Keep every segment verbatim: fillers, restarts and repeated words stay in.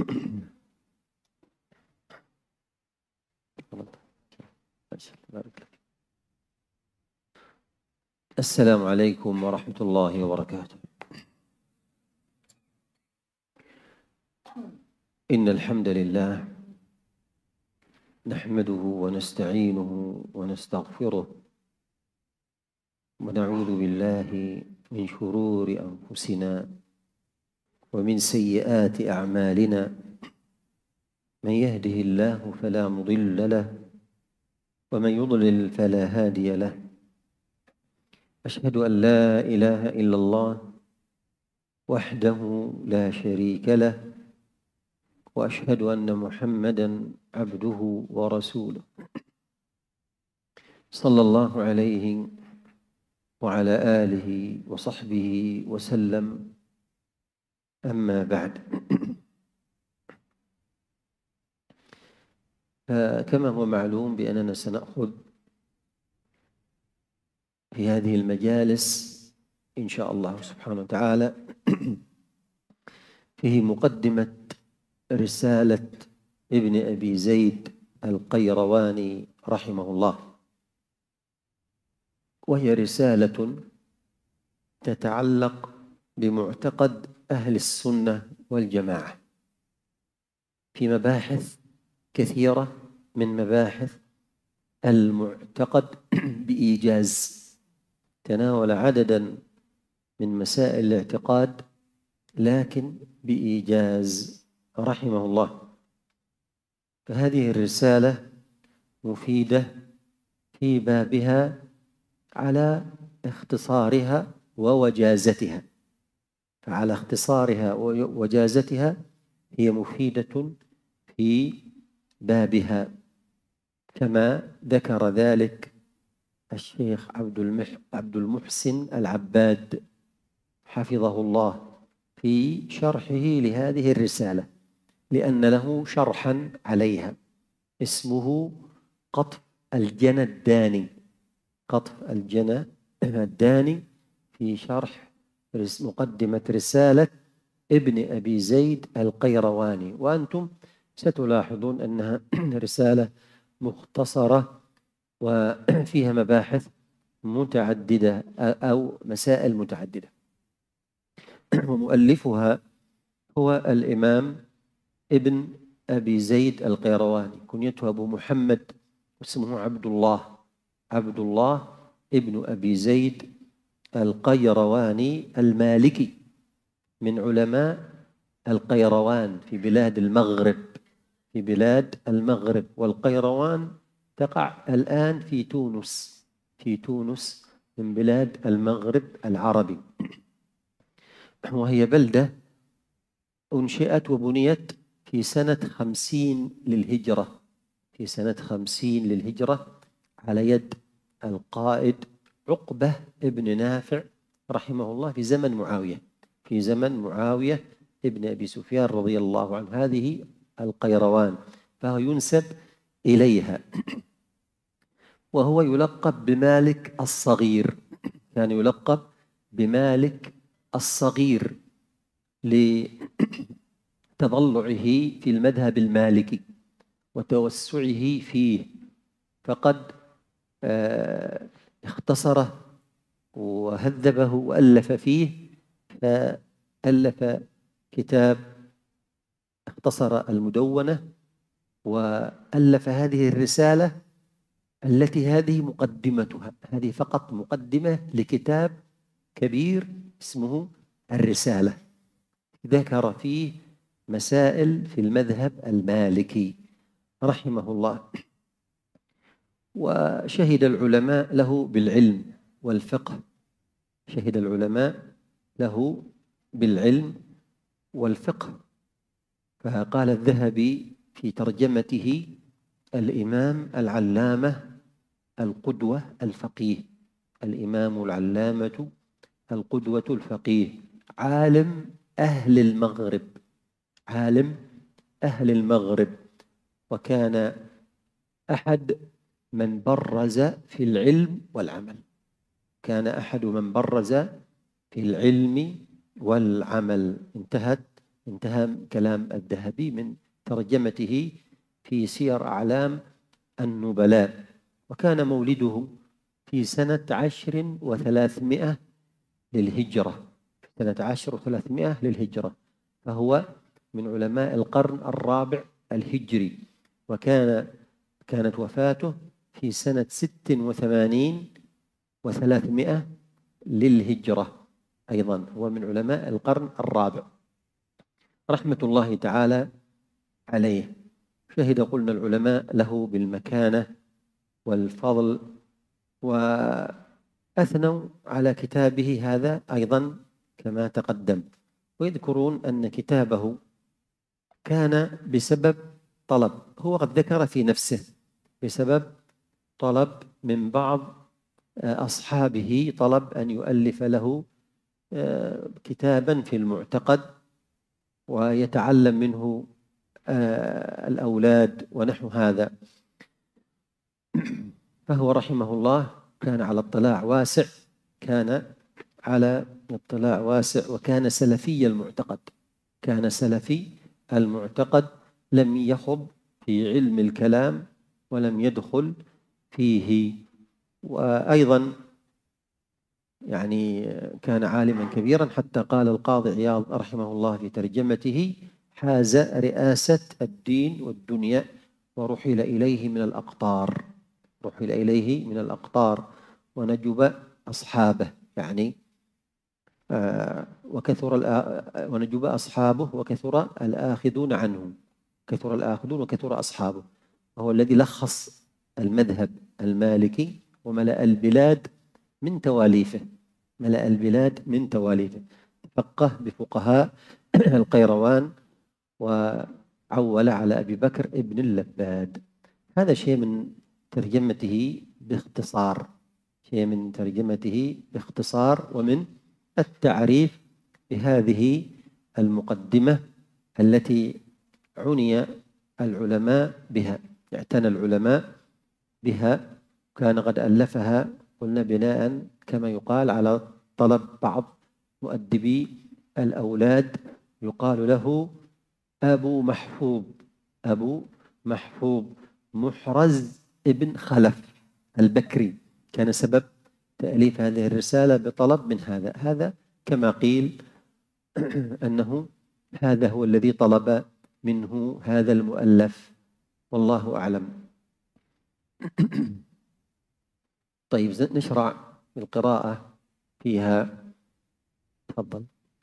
السلام عليكم ورحمة الله وبركاته. إن الحمد لله نحمده ونستعينه ونستغفره ونعوذ بالله من شرور أنفسنا ومن سيئات أعمالنا. من يهده الله فلا مضل له ومن يضلل فلا هادي له. أشهد أن لا إله إلا الله وحده لا شريك له، وأشهد أن محمدًا عبده ورسوله صلى الله عليه وعلى آله وصحبه وسلم. أما بعد، فكما هو معلوم بأننا سنأخذ في هذه المجالس إن شاء الله سبحانه وتعالى فيه مقدمة رسالة ابن أبي زيد القيرواني رحمه الله، وهي رسالة تتعلق بمعتقد أهل السنة والجماعة في مباحث كثيرة من مباحث المعتقد بإيجاز. تناول عددا من مسائل الاعتقاد لكن بإيجاز رحمه الله. فهذه الرسالة مفيدة في بابها على اختصارها ووجازتها، فعلى اختصارها ووجازتها هي مفيدة في بابها، كما ذكر ذلك الشيخ عبد المحسن العباد حفظه الله في شرحه لهذه الرسالة، لأن له شرحا عليها اسمه قطف الجنى الداني. قطف الجنى الداني في شرح مقدمة رسالة ابن أبي زيد القيرواني. وأنتم ستلاحظون أنها رسالة مختصرة وفيها مباحث متعددة أو مسائل متعددة، ومؤلفها هو الإمام ابن أبي زيد القيرواني، كنيته أبو محمد واسمه عبد الله عبد الله ابن أبي زيد القيرواني المالكي، من علماء القيروان في بلاد المغرب في بلاد المغرب والقيروان تقع الآن في تونس في تونس من بلاد المغرب العربي، وهي بلدة أنشئت وبنيت في سنة خمسين للهجرة في سنة خمسين للهجرة على يد القائد عقبة ابن نافع رحمه الله في زمن معاوية في زمن معاوية ابن أبي سفيان رضي الله عنه. هذه القيروان، فهو ينسب إليها، وهو يلقب بمالك الصغير. كان يعني يلقب بمالك الصغير لتضلعه في المذهب المالكي وتوسعه فيه، فقد اختصره وهذبه وألف فيه، فألف كتاب اختصر المدونة، وألف هذه الرسالة التي هذه مقدمتها، هذه فقط مقدمة لكتاب كبير اسمه الرسالة، ذكر فيه مسائل في المذهب المالكي رحمه الله. وشهد العلماء له بالعلم والفقه شهد العلماء له بالعلم والفقه فقال الذهبي في ترجمته: الإمام العلامة القدوة الفقيه الإمام العلامة القدوة الفقيه عالم أهل المغرب عالم أهل المغرب وكان أحد من برز في العلم والعمل كان أحد من برز في العلم والعمل. انتهت انتهى كلام الذهبي من ترجمته في سير أعلام النبلاء. وكان مولده في سنة عشر وثلاثمائة للهجرة، سنة عشر وثلاثمائة للهجرة، فهو من علماء القرن الرابع الهجري. وكان كانت وفاته في سنة ست وثمانين وثلاثمائة للهجرة، أيضا هو من علماء القرن الرابع رحمة الله تعالى عليه. شهد قلنا العلماء له بالمكانة والفضل، وأثنوا على كتابه هذا أيضا كما تقدم، ويذكرون أن كتابه كان بسبب طلب، هو قد ذكر في نفسه بسبب طلب من بعض أصحابه، طلب أن يؤلف له كتابا في المعتقد ويتعلم منه الأولاد ونحو هذا. فهو رحمه الله كان على اطلاع واسع، كان على اطلاع واسع وكان سلفي المعتقد، كان سلفي المعتقد، لم يخض في علم الكلام ولم يدخل فيه. وأيضا يعني كان عالما كبيرا، حتى قال القاضي عياض رحمه الله في ترجمته: حاز رئاسة الدين والدنيا ورحل إليه من الأقطار، رحل إليه من الأقطار ونجب أصحابه، يعني آه وكثر ونجب أصحابه وكثر الآخذون عنه، كثر الآخذون وكثر أصحابه. وهو الذي لخص المذهب المالكي وملأ البلاد من تواليفه، ملأ البلاد من تواليفه، تفقه بفقهاء القيروان وعول على أبي بكر ابن اللباد. هذا شيء من ترجمته باختصار، شيء من ترجمته باختصار ومن التعريف بهذه المقدمة التي عني العلماء بها، اعتنى العلماء بها، كان قد ألفها قلنا بناء كما يقال على طلب بعض مؤدبي الأولاد، يقال له أبو محفوظ، أبو محفوظ محرز ابن خلف البكري، كان سبب تأليف هذه الرسالة بطلب من هذا. هذا كما قيل أنه هذا هو الذي طلب منه هذا المؤلف، والله أعلم. طيب نشرع بالقراءة فيها، تفضل.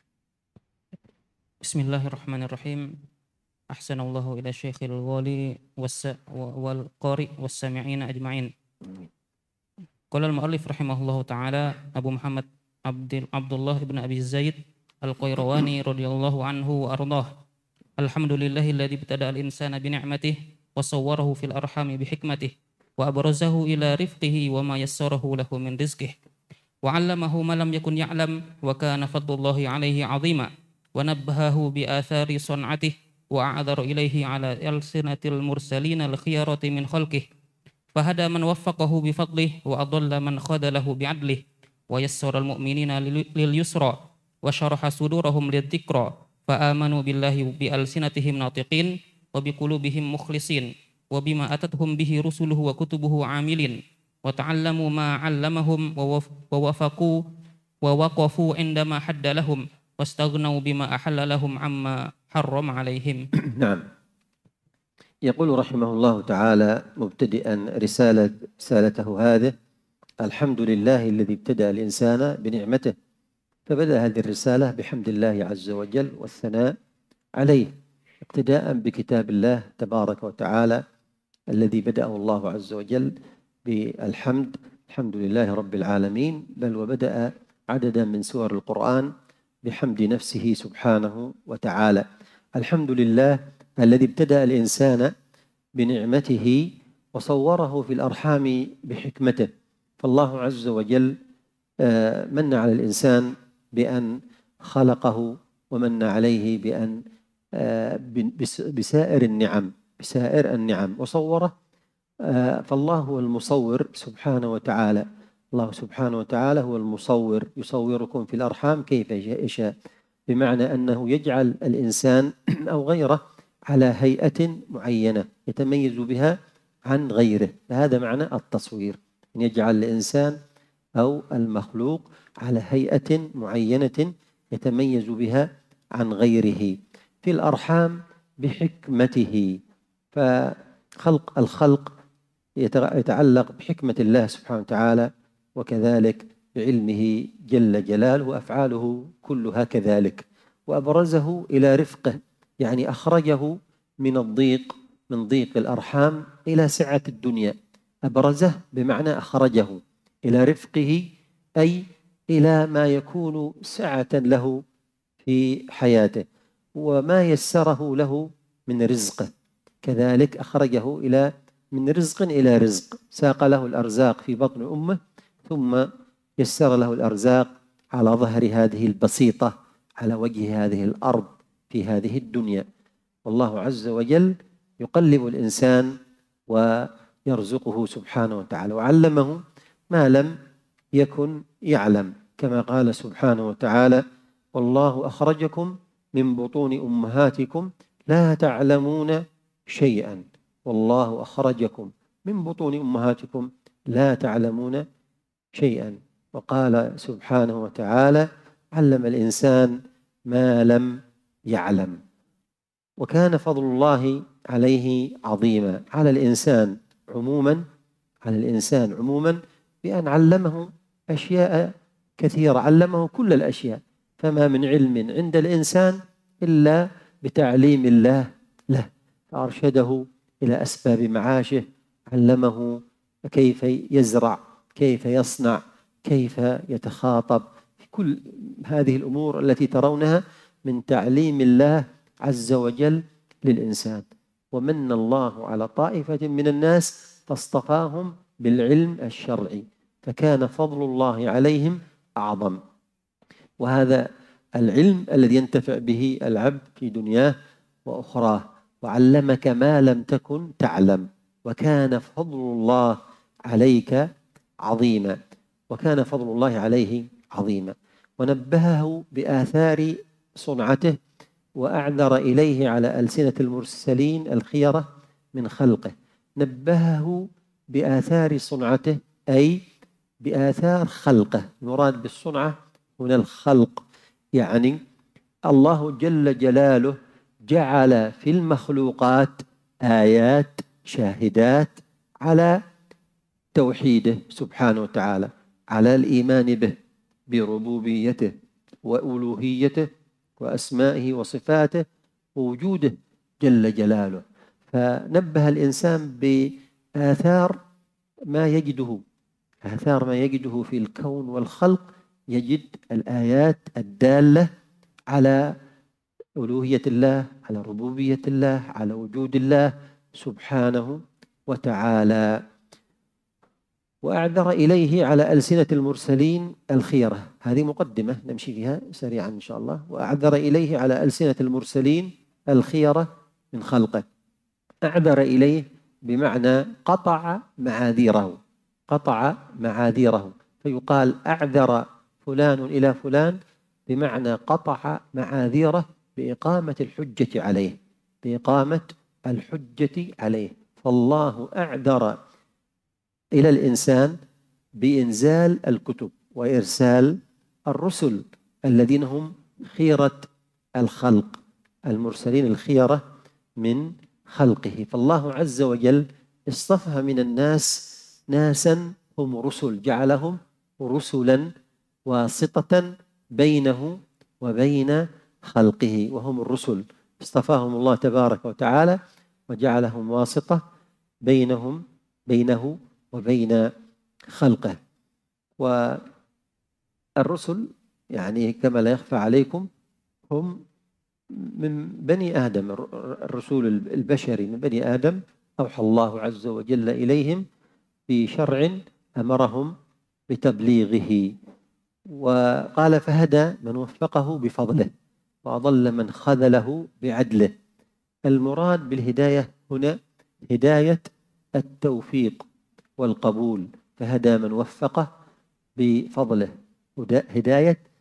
بسم الله الرحمن الرحيم. أحسن الله إلى الشيخ الغالي والقارئ والسامعين أجمعين. قال المؤلف رحمه الله تعالى: أبو محمد عبد عبد الله بن أبي زيد القيرواني رضي الله عنه وأرضاه. الحمد لله الذي ابتدأ الإنسان بنعمته وصوره في الأرحام بحكمته وأبرزه إلى رفقه وما يسره له من رزقه وعلمه ما لم يكن يعلم وكان فضل الله عليه عظيما ونبهه بآثار صنعته وأعذر إليه على ألسنة المرسلين الخيرة من خلقه فهدى من وفقه بفضله وأضل من خذله بعدله ويسر المؤمنين لليسرى وشرح صدورهم للذكرى فآمنوا بالله بألسنتهم ناطقين وبقلوبهم مخلصين وبما أتتهم به رسله وكتبه عاملين وتعلموا ما علمهم ووفقوا ووقفوا عندما حد لهم واستغنوا بما أحل لهم عما حرم عليهم. نعم. يقول رحمه الله تعالى مبتدئا رسالة رسالته هذه: الحمد لله الذي ابتدأ الإنسان بنعمته. فبدأ هذه الرسالة بحمد الله عز وجل والثناء عليه، اقتداء بكتاب الله تبارك وتعالى الذي بدأه الله عز وجل بالحمد، الحمد لله رب العالمين، بل وبدأ عددا من سور القرآن بحمد نفسه سبحانه وتعالى. الحمد لله الذي ابتدأ الإنسان بنعمته وصوره في الأرحام بحكمته. فالله عز وجل من على الإنسان بأن خلقه ومن عليه بأن بسائر النعم بسائر النعم وصوره. فالله هو المصور سبحانه وتعالى، الله سبحانه وتعالى هو المصور، يصوركم في الأرحام كيف يشاء. بمعنى أنه يجعل الإنسان أو غيره على هيئة معينة يتميز بها عن غيره، فهذا معنى التصوير، أن يجعل الإنسان أو المخلوق على هيئة معينة يتميز بها عن غيره. في الأرحام بحكمته، فخلق الخلق يتعلق بحكمة الله سبحانه وتعالى، وكذلك بعلمه جل جلاله، وأفعاله كلها كذلك. وأبرزه إلى رفقه، يعني أخرجه من الضيق، من ضيق الأرحام إلى سعة الدنيا. أبرزه بمعنى أخرجه إلى رفقه، أي إلى ما يكون سعة له في حياته، وما يسره له من رزقه، كذلك أخرجه إلى من رزق إلى رزق، ساق له الأرزاق في بطن أمه، ثم يسر له الأرزاق على ظهر هذه البسيطة، على وجه هذه الأرض في هذه الدنيا. والله عز وجل يقلب الإنسان ويرزقه سبحانه وتعالى، وعلمه ما لم يكن يعلم، كما قال سبحانه وتعالى: والله أخرجكم من بطون أمهاتكم لا تعلمون شيئا، والله أخرجكم من بطون أمهاتكم لا تعلمون شيئا. وقال سبحانه وتعالى: علم الإنسان ما لم يعلم. وكان فضل الله عليه عظيما، على الإنسان عموما، على الإنسان عموما بأن علمه أشياء كثيرة، علمه كل الأشياء، فما من علم عند الإنسان إلا بتعليم الله له، فأرشده إلى أسباب معاشه، علمه كيف يزرع، كيف يصنع، كيف يتخاطب، في كل هذه الأمور التي ترونها من تعليم الله عز وجل للإنسان. ومن الله على طائفة من الناس فاصطفاهم بالعلم الشرعي، فكان فضل الله عليهم أعظم. وهذا العلم الذي ينتفع به العبد في دنياه وأخراه. وعلمك ما لم تكن تعلم، وكان فضل الله عليك عظيما، وكان فضل الله عليه عظيما. ونبهه بآثار صنعته، وأعذر إليه على ألسنة المرسلين الخيرة من خلقه. نبهه بآثار صنعته، أي بآثار خلقه. المراد بالصنعة هنا الخلق، يعني الله جل جلاله جعل في المخلوقات آيات شاهدات على توحيده سبحانه وتعالى، على الإيمان به، بربوبيته وألوهيته وأسمائه وصفاته ووجوده جل جلاله. فنبه الإنسان بآثار ما يجده، آثار ما يجده في الكون والخلق، يجد الآيات الدالة على ألوهية الله، على ربوبية الله، على وجود الله سبحانه وتعالى. وأعذر إليه على ألسنة المرسلين الخيرة، هذه مقدمة نمشي فيها سريعا إن شاء الله. وأعذر إليه على ألسنة المرسلين الخيرة من خلقه. أعذر إليه بمعنى قطع معاذيره، قطع معاذيره، فيقال أعذر فلان إلى فلان بمعنى قطع معاذيره بإقامة الحجة عليه، بإقامة الحجة عليه. فالله أعذر إلى الإنسان بإنزال الكتب وإرسال الرسل الذين هم خيرة الخلق، المرسلين الخيرة من خلقه. فالله عز وجل اصطفى من الناس ناسا هم رسل، جعلهم رسلا واسطة بينه وبين خلقه، وهم الرسل اصطفاهم الله تبارك وتعالى وجعلهم واسطة بينهم بينه وبين خلقه. والرسل يعني كما لا يخفى عليكم هم من بني آدم، الرسول البشري من بني آدم، أوحى الله عز وجل إليهم بشرع أمرهم بتبليغه. وقال: فهدى من وفقه بفضله وأضل من خذله بعدله. المراد بالهداية هنا هداية التوفيق والقبول، فهدى من وفقه بفضله، هداية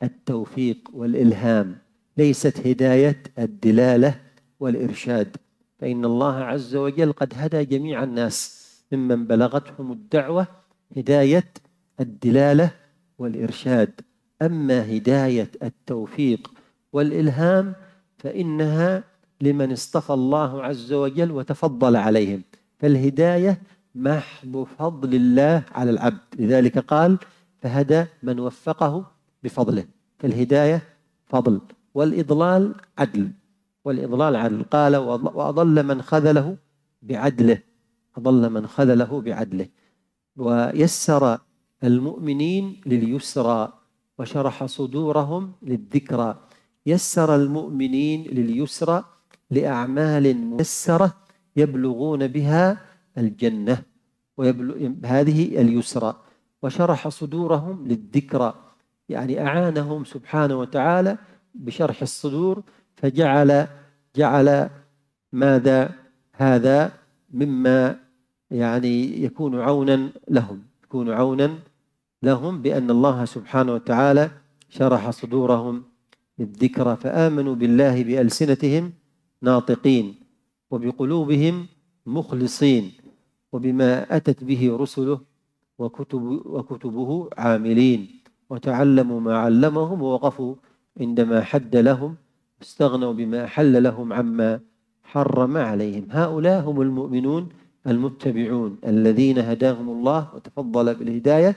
التوفيق والإلهام، ليست هداية الدلالة والإرشاد. فإن الله عز وجل قد هدى جميع الناس ممن بلغتهم الدعوة هداية الدلالة والإرشاد. أما هداية التوفيق والإلهام فإنها لمن اصطفى الله عز وجل وتفضل عليهم، فالهداية محض فضل الله على العبد، لذلك قال فهدى من وفقه بفضله. فالهداية فضل، والإضلال عدل، والإضلال عدل. قال وأضل من خذله بعدله، أضل من خذله بعدله. ويسر المؤمنين لليسرى وشرح صدورهم للذكرى. يسر المؤمنين لليسرى لأعمال ميسرة يبلغون بها الجنة، هذه اليسرى. وشرح صدورهم للذكرى، يعني أعانهم سبحانه وتعالى بشرح الصدور، فجعل جعل ماذا هذا مما يعني يكون عونا لهم، يكون عونا لهم بأن الله سبحانه وتعالى شرح صدورهم للذكرى، فآمنوا بالله بألسنتهم ناطقين وبقلوبهم مخلصين، وبما أتت به رسله وكتب وكتبه عاملين، وتعلموا ما علمهم ووقفوا عندما حد لهم، استغنوا بما أحل لهم عما حرم عليهم. هؤلاء هم المؤمنون المتبعون الذين هداهم الله وتفضل بالهداية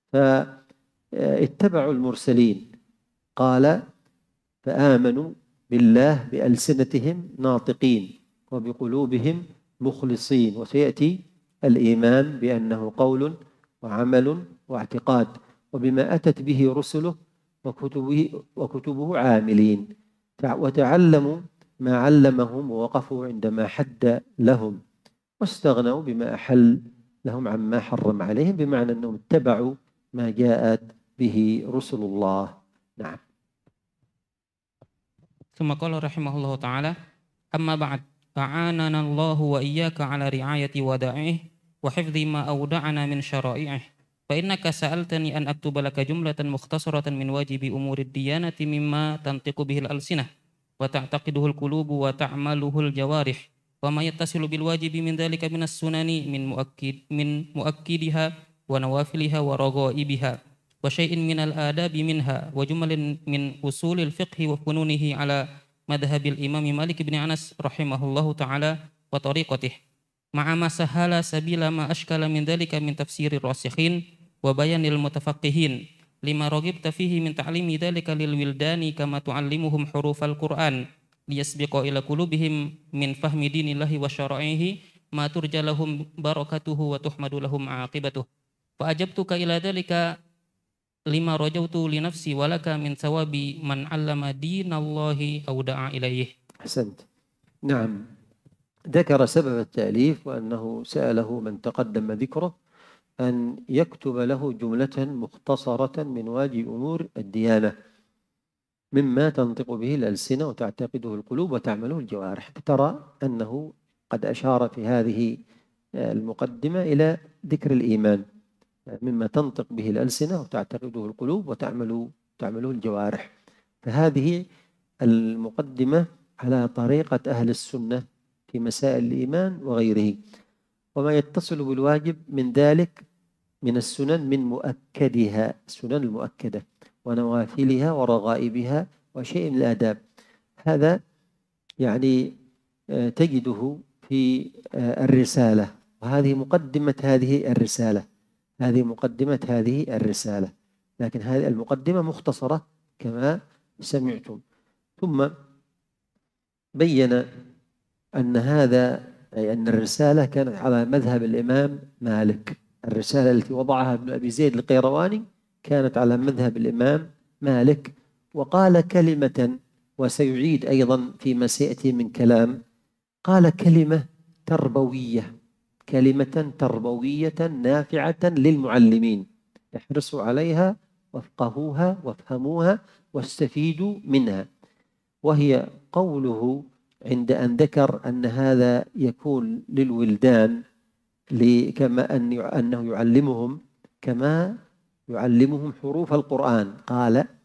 فاتبعوا المرسلين. قال فآمنوا بالله بألسنتهم ناطقين وبقلوبهم مخلصين. وسيأتي الإيمان بأنه قول وعمل واعتقاد، وبما أتت به رسله وكتبه, وكتبه عاملين، وتعلموا ما علمهم ووقفوا عندما حد لهم، واستغنوا بما أحل لهم عما حرم عليهم، بمعنى أنهم اتبعوا ما جاءت به رسل الله. نعم. ثم قال رحمه الله تعالى: أما بعد، أعاننا الله وإياك على رعاية ودائعه وحفظ ما أودعنا من شرائعه، فإنك سألتني أن أكتب لك جملة مختصرة من واجب أمور الديانة مما تنطق به الألسنة وتعتقده القلوب وتعمله الجوارح، وما يتصل بالواجب من ذلك من السنن من مؤكد من مؤكدها ونوافلها ورغائبها، وشيء من الآداب منها، وجمل من أصول الفقه وفنونه على مذهب الإمام مالك بن أنس رحمه الله تعالى وطريقته، مع ما سهل سبيل ما أشكل من ذلك من تفسير الراسخين وبيان المتفقهين، لما رغبت فيه من تعليم ذلك للولدان كما تعلمهم حروف القرآن، ليسبق إلى قلوبهم من فهم دين الله وشرائعه ما ترجى لهم بركته وتحمد لهم عاقبته. فأجبتك إلى ذلك لما رجوت لنفسي ولك من ثواب من علم دين الله أو دعا إليه. أحسنت. نعم. ذكر سبب التأليف وأنه سأله من تقدم ذكره أن يكتب له جملة مختصرة من واجب أمور الديانة مما تنطق به الألسنة وتعتقده القلوب وتعمله الجوارح. ترى أنه قد أشار في هذه المقدمة إلى ذكر الإيمان مما تنطق به الألسنة وتعتقده القلوب وتعمل تعمله الجوارح. فهذه المقدمة على طريقة أهل السنة في مسائل الإيمان وغيره. وما يتصل بالواجب من ذلك من السنن من مؤكدها، السنن المؤكدة ونوافلها ورغائبها وشيء من الآداب، هذا يعني تجده في الرسالة، وهذه مقدمة هذه الرسالة هذه مقدمة هذه الرسالة لكن هذه المقدمة مختصرة كما سمعتم. ثم بين أن هذا أي أن الرسالة كانت على مذهب الإمام مالك. الرسالة التي وضعها ابن أبي زيد القيرواني كانت على مذهب الإمام مالك. وقال كلمة، وسيعيد أيضا فيما سيأتي من كلام، قال كلمة تربوية، كلمة تربوية نافعة للمعلمين، احرصوا عليها وافقهوها وافهموها واستفيدوا منها. وهي قوله عند أن ذكر أن هذا يكون للولدان كما أن أنه يعلمهم كما يعلمهم حروف القرآن، قال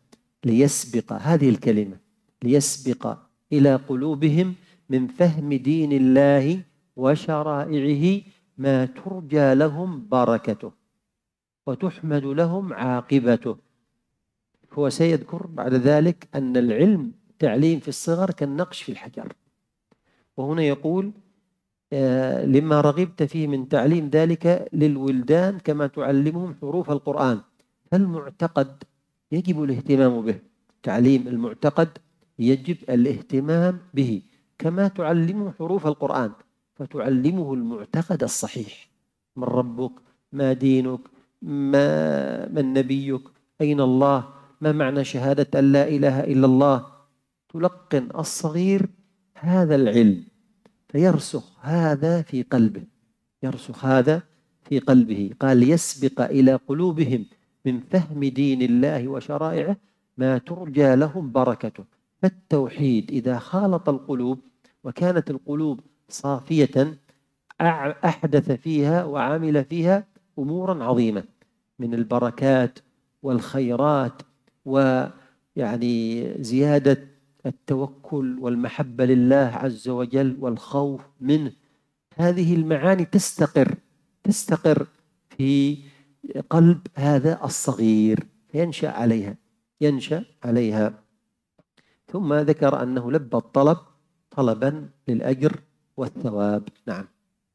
ليسبق هذه الكلمة ليسبق إلى قلوبهم من فهم دين الله وشرائعه ما ترجى لهم بركته وتحمد لهم عاقبته. هو سيذكر بعد ذلك أن العلم تعليم في الصغر كالنقش في الحجر، وهنا يقول آه لما رغبت فيه من تعليم ذلك للولدان كما تعلمهم حروف القرآن. فالمعتقد يجب الاهتمام به، تعليم المعتقد يجب الاهتمام به كما تعلمه حروف القرآن، فتعلمه المعتقد الصحيح: من ربك، ما دينك، ما من نبيك، أين الله، ما معنى شهادة أن لا إله إلا الله. تلقن الصغير هذا العلم فيرسخ هذا في قلبه، يرسخ هذا في قلبه. قال يسبق إلى قلوبهم من فهم دين الله وشرائعه ما ترجى لهم بركته. فالتوحيد إذا خالط القلوب وكانت القلوب صافية أحدث فيها وعمل فيها أمورا عظيمة من البركات والخيرات، ويعني زيادة التوكل والمحبة لله عز وجل والخوف منه. هذه المعاني تستقر تستقر في قلب هذا الصغير ينشأ عليها ينشأ عليها. ثم ذكر أنه لبى الطلب طلبا للأجر والثواب. نعم.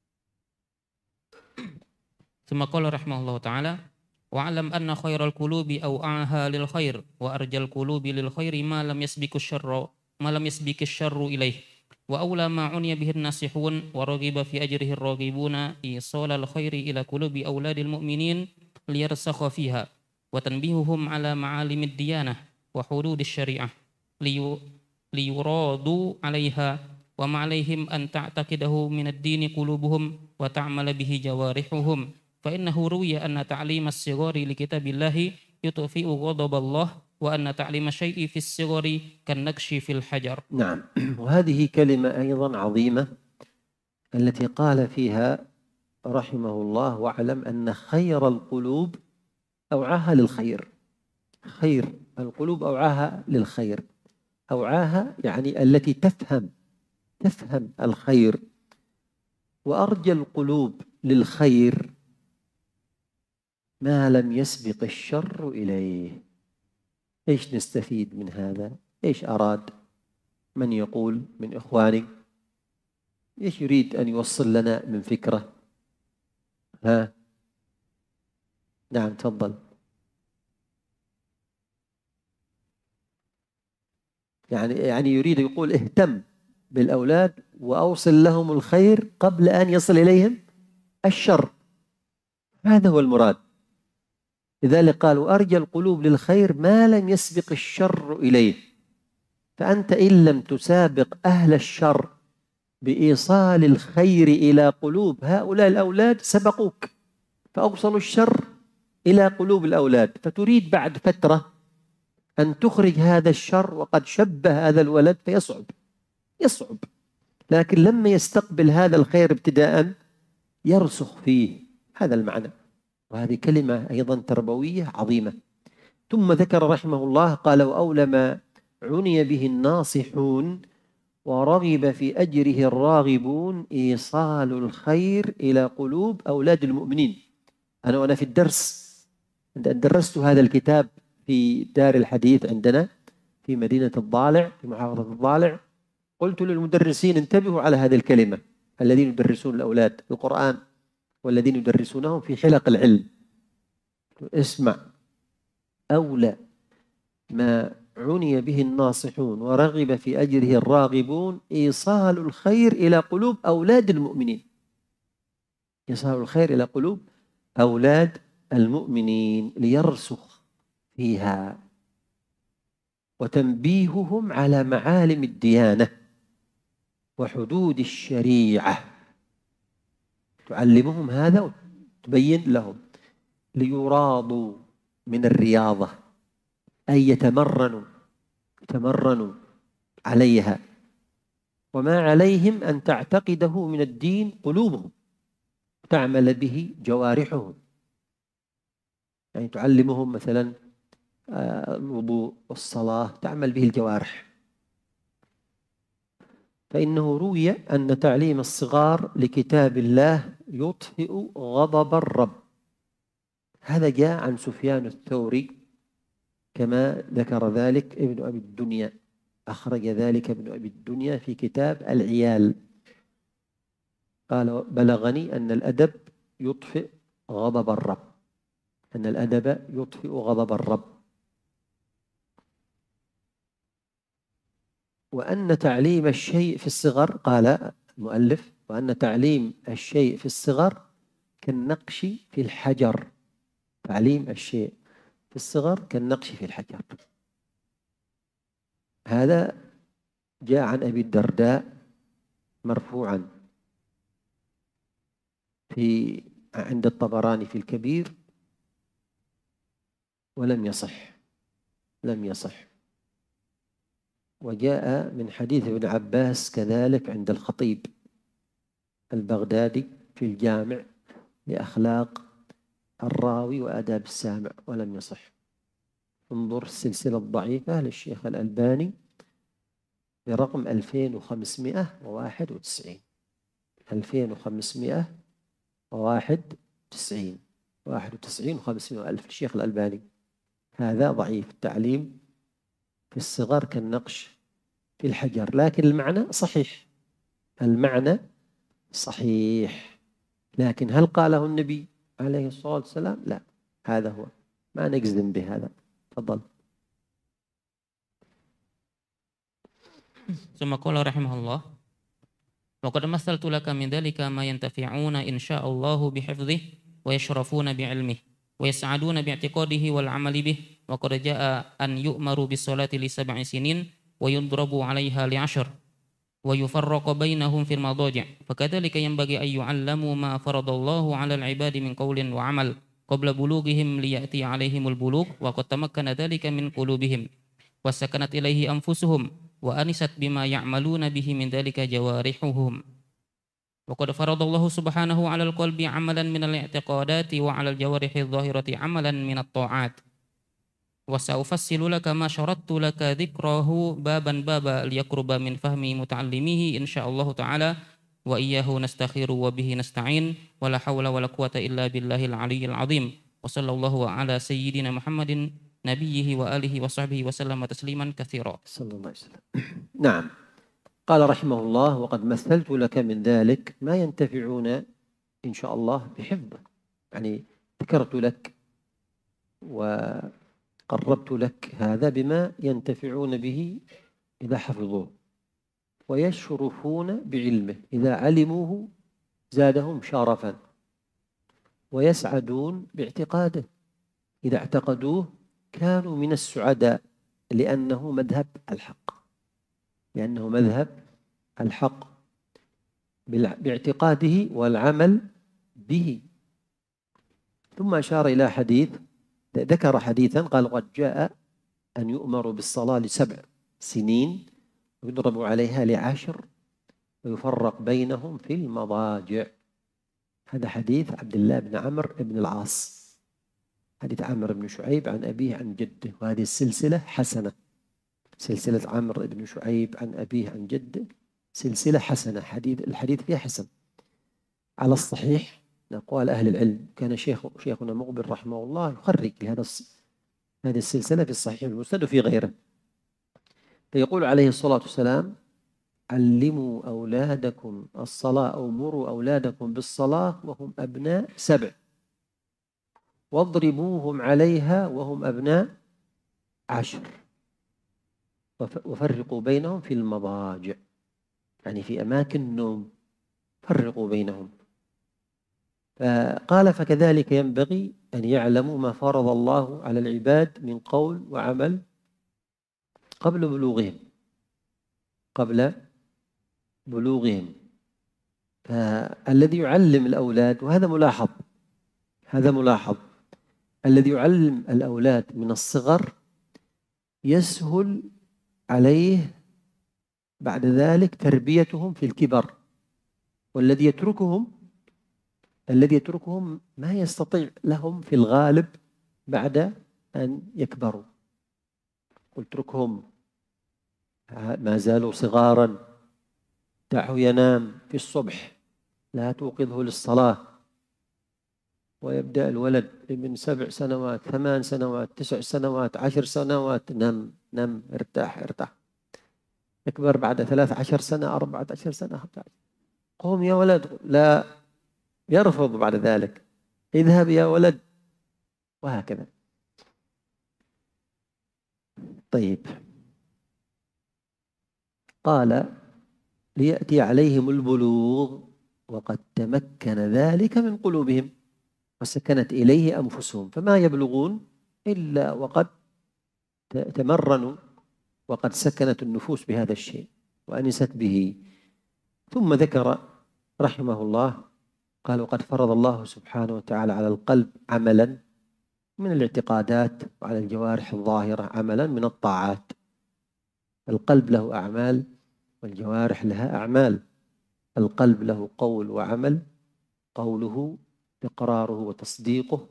ثم قال رحمه الله تعالى: واعلم أن خير القلوب أوعاها للخير وأرجى القلوب للخير ما لم يسبق الشر ما لم يسبق الشر إليه، وأولى ما عني به الناصحون ورغب في أجره الراغبون إيصال الخير إلى قلوب أولاد المؤمنين ليرسخ فيها، وتنبيههم على معالم الديانة وحدود الشريعة ليرادوا عليها، وما عليهم أن تعتقده من الدين قلوبهم وتعمل به جوارحهم، فإنه روي أن تعليم الصغار لكتاب الله يطفئ غضب الله، وأن تعليم الشيء في الصغر كالنقش في الحجر. نعم. وهذه كلمة أيضا عظيمة التي قال فيها رحمه الله: واعلم أن خير القلوب أوعاها للخير. خير القلوب أوعاها للخير، أوعاها يعني التي تفهم تفهم الخير. وأرجى القلوب للخير ما لم يسبق الشر إليه. إيش نستفيد من هذا؟ إيش أراد من يقول من إخواني؟ إيش يريد أن يوصل لنا من فكرة؟ ها؟ نعم تفضل. يعني يعني يريد يقول اهتم بالأولاد وأوصل لهم الخير قبل أن يصل إليهم الشر، هذا هو المراد. لذلك قالوا أرجى القلوب للخير ما لم يسبق الشر إليه. فأنت إن لم تسابق أهل الشر بإيصال الخير إلى قلوب هؤلاء الأولاد سبقوك فأوصلوا الشر إلى قلوب الأولاد، فتريد بعد فترة أن تخرج هذا الشر وقد شبه هذا الولد فيصعب يصعب لكن لما يستقبل هذا الخير ابتداء يرسخ فيه. هذا المعنى، وهذه كلمة أيضا تربوية عظيمة. ثم ذكر رحمه الله قال: وأولى ما عني به الناصحون ورغب في أجره الراغبون إيصال الخير إلى قلوب أولاد المؤمنين. أنا وأنا في الدرس درست هذا الكتاب في دار الحديث عندنا في مدينة الضالع في محافظة الضالع، قلت للمدرسين انتبهوا على هذه الكلمة، الذين يدرسون الأولاد القرآن والذين يدرسونهم في حلق العلم، اسمع: أولى ما عني به الناصحون ورغب في أجره الراغبون إيصال الخير إلى قلوب أولاد المؤمنين. إيصال الخير إلى قلوب أولاد المؤمنين ليرسخ فيها، وتنبيههم على معالم الديانة وحدود الشريعة. تعلمهم هذا وتبين لهم ليراضوا من الرياضة، أي يتمرنوا يتمرنوا عليها، وما عليهم أن تعتقده من الدين قلوبهم تعمل به جوارحهم. يعني تعلمهم مثلا الوضوء والصلاة تعمل به الجوارح. فإنه روي أن تعليم الصغار لكتاب الله يطفئ غضب الرب. هذا جاء عن سفيان الثوري كما ذكر ذلك ابن أبي الدنيا، أخرج ذلك ابن أبي الدنيا في كتاب العيال. قال بلغني أن الأدب يطفئ غضب الرب، أن الأدب يطفئ غضب الرب. وأن تعليم الشيء في الصغر، قال المؤلف، وأن تعليم الشيء في الصغر كالنقش في الحجر. تعليم الشيء في الصغر كالنقش في الحجر. هذا جاء عن أبي الدرداء مرفوعا في عند الطبراني في الكبير، ولم يصح لم يصح. وجاء من حديث ابن عباس كذلك عند الخطيب البغدادي في الجامع لأخلاق الراوي وآداب السامع، ولم يصح. انظر السلسلة الضعيفة للشيخ الألباني برقم ألفين وخمسمائة وواحد وتسعين ألفين وخمسمائة وواحد وتسعين واحد وتسعين وخمسمائة ألف الشيخ الألباني. هذا ضعيف. التعليم في الصغر كالنقش في الحجر، لكن المعنى صحيح، المعنى صحيح، لكن هل قاله النبي عليه الصلاة والسلام؟ لا، هذا هو، ما نجزم بهذا. تفضل. ثم قال رحمه الله: وقد مثلت لك من ذلك ما ينتفعون إن شاء الله بحفظه ويشرفون بعلمه ويسعدون باعتقاده والعمل به. وقد جاء أن يؤمروا بالصلاة لسبع سنين ويضربوا عليها لعشر ويفرق بينهم في المضاجع. فكذلك ينبغي أن يعلموا ما فرض الله على العباد من قول وعمل قبل بلوغهم ليأتي عليهم البلوغ، وقد تمكن ذلك من قلوبهم وسكنت إليه أنفسهم وأنست بما يعملون به من ذلك جوارحهم. وقد فرض الله سبحانه على القلب عملا من الاعتقادات وعلى الجوارح الظاهرة عملا من الطاعات. وسأفصل لك ما شرطت لك ذكره بابا بابا ليقرب من فهم متعلميه إن شاء الله تعالى. وإياه نستخير وبه نستعين، ولا حول ولا قوة إلا بالله العلي العظيم. وصلى الله على سيدنا محمد نبيه وآله وصحبه وسلم تسليما كثيرا. صلى الله عليه وسلم. نعم. قال رحمه الله: وقد مثلت لك من ذلك ما ينتفعون إن شاء الله بحفظه. يعني ذكرت لك وقربت لك هذا بما ينتفعون به إذا حفظوه، ويشرفون بعلمه إذا علموه زادهم شرفا، ويسعدون باعتقاده إذا اعتقدوه كانوا من السعداء، لأنه مذهب الحق لأنه مذهب الحق باعتقاده والعمل به. ثم أشار إلى حديث، ذكر حديثا قال: قد جاء أن يؤمر بالصلاة لسبع سنين ويضرب عليها لعشر ويفرق بينهم في المضاجع. هذا حديث عبد الله بن عمرو بن العاص، حديث عمرو بن شعيب عن أبيه عن جده، وهذه السلسلة حسنة، سلسلة عمرو بن شعيب عن أبيه عن جده سلسلة حسنة، حديث الحديث فيها حسن على الصحيح. أقوال أهل العلم. كان شيخ شيخنا مقبل رحمه الله يخرج لهذا هذه السلسلة في الصحيح المسند وفي غيره. فيقول عليه الصلاة والسلام: علموا أولادكم الصلاة أو مروا أولادكم بالصلاة وهم أبناء سبع، واضربوهم عليها وهم أبناء عشر، وفرقوا بينهم في المضاجع، يعني في أماكن النوم، فرقوا بينهم. فقال: فكذلك ينبغي أن يعلموا ما فرض الله على العباد من قول وعمل قبل بلوغهم قبل بلوغهم. فالذي يعلم الأولاد، وهذا ملاحظ هذا ملاحظ الذي يعلم الأولاد من الصغر يسهل عليه بعد ذلك تربيتهم في الكبر، والذي يتركهم الذي يتركهم ما يستطيع لهم في الغالب بعد أن يكبروا. اتركهم ما زالوا صغارا، دعه ينام في الصبح، لا توقظه للصلاة. ويبدأ الولد من سبع سنوات، ثمان سنوات، تسع سنوات، عشر سنوات، نم نم ارتاح ارتاح. يكبر بعد ثلاث عشر سنة، أربعة عشر سنة، خمسة عشر، قوم يا ولد، لا، يرفض بعد ذلك، اذهب يا ولد، وهكذا. طيب، قال ليأتي عليهم البلوغ وقد تمكن ذلك من قلوبهم وسكنت إليه أنفسهم، فما يبلغون إلا وقد تمرنوا وقد سكنت النفوس بهذا الشيء وأنست به. ثم ذكر رحمه الله قال: وقد فرض الله سبحانه وتعالى على القلب عملا من الاعتقادات، وعلى الجوارح الظاهرة عملا من الطاعات. القلب له أعمال والجوارح لها أعمال. القلب له قول وعمل، قوله إقراره وتصديقه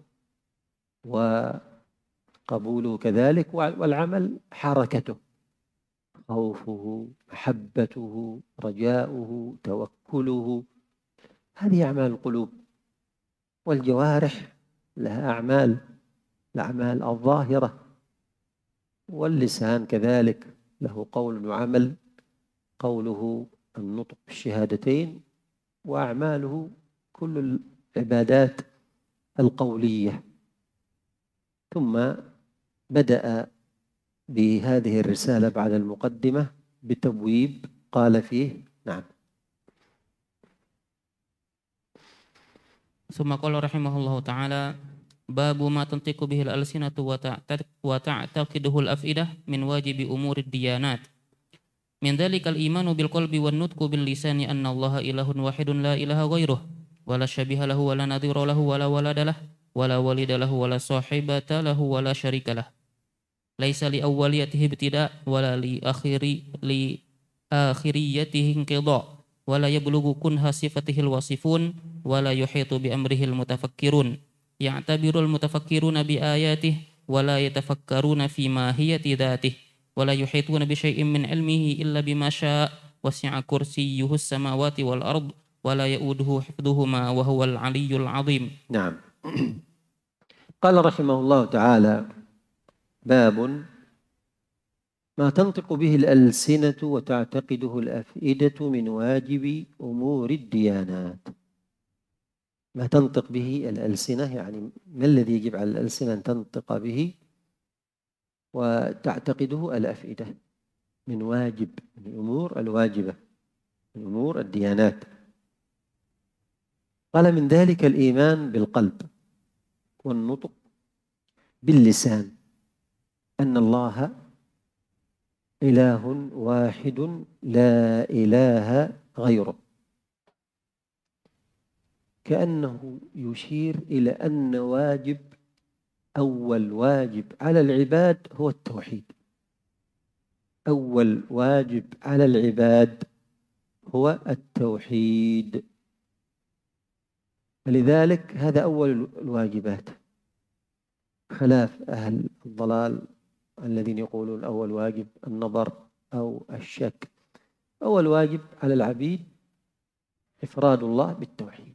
وقبوله كذلك، والعمل حركته، خوفه، محبته، رجاؤه، توكله، هذه أعمال القلوب. والجوارح لها أعمال، الأعمال الظاهرة. واللسان كذلك له قول وعمل، قوله النطق بالشهادتين، وأعماله كل العبادات القولية. ثم بدأ بهذه الرسالة بعد المقدمة بتبويب قال فيه: نعم. ثم قال رحمه الله تعالى: باب ما تنطق به الألسنة وتعتقده الأفئدة من واجب أمور الديانات. من ذلك الإيمان بالقلب والنطق باللسان أن الله إله واحد لا إله غيره، ولا شبيه له ولا نظير له ولا ولد له ولا والد له ولا صاحبة له ولا شريك له، ليس لأوليته ابتداء ولا لآخري لآخريته انقضاء، ولا يبلغ كنه صفته الواصفون، ولا يحيط بأمره المتفكرون، يعتبر المتفكرون بآياته ولا يتفكرون في ماهية ذاته، ولا يحيطون بشيء من علمه إلا بما شاء، وسع كرسيه السماوات والأرض ولا يؤوده حفظهما وهو العلي العظيم. نعم. قال رحمه الله تعالى: باب ما تنطق به الألسنة وتعتقده الأفئدة من واجب أمور الديانات. ما تنطق به الألسنة، يعني ما الذي يجب على الألسنة أن تنطق به وتعتقده الأفئدة من واجب، من الأمور الواجبة، من أمور الديانات. قال: من ذلك الإيمان بالقلب والنطق باللسان أن الله إله واحد لا إله غيره، كأنه يشير إلى أن واجب أول واجب على العباد هو التوحيد. أول واجب على العباد هو التوحيد، فلذلك هذا أول الواجبات، خلاف أهل الضلال الذين يقولون أول واجب النظر أو الشك. أول واجب على العبيد إفراد الله بالتوحيد.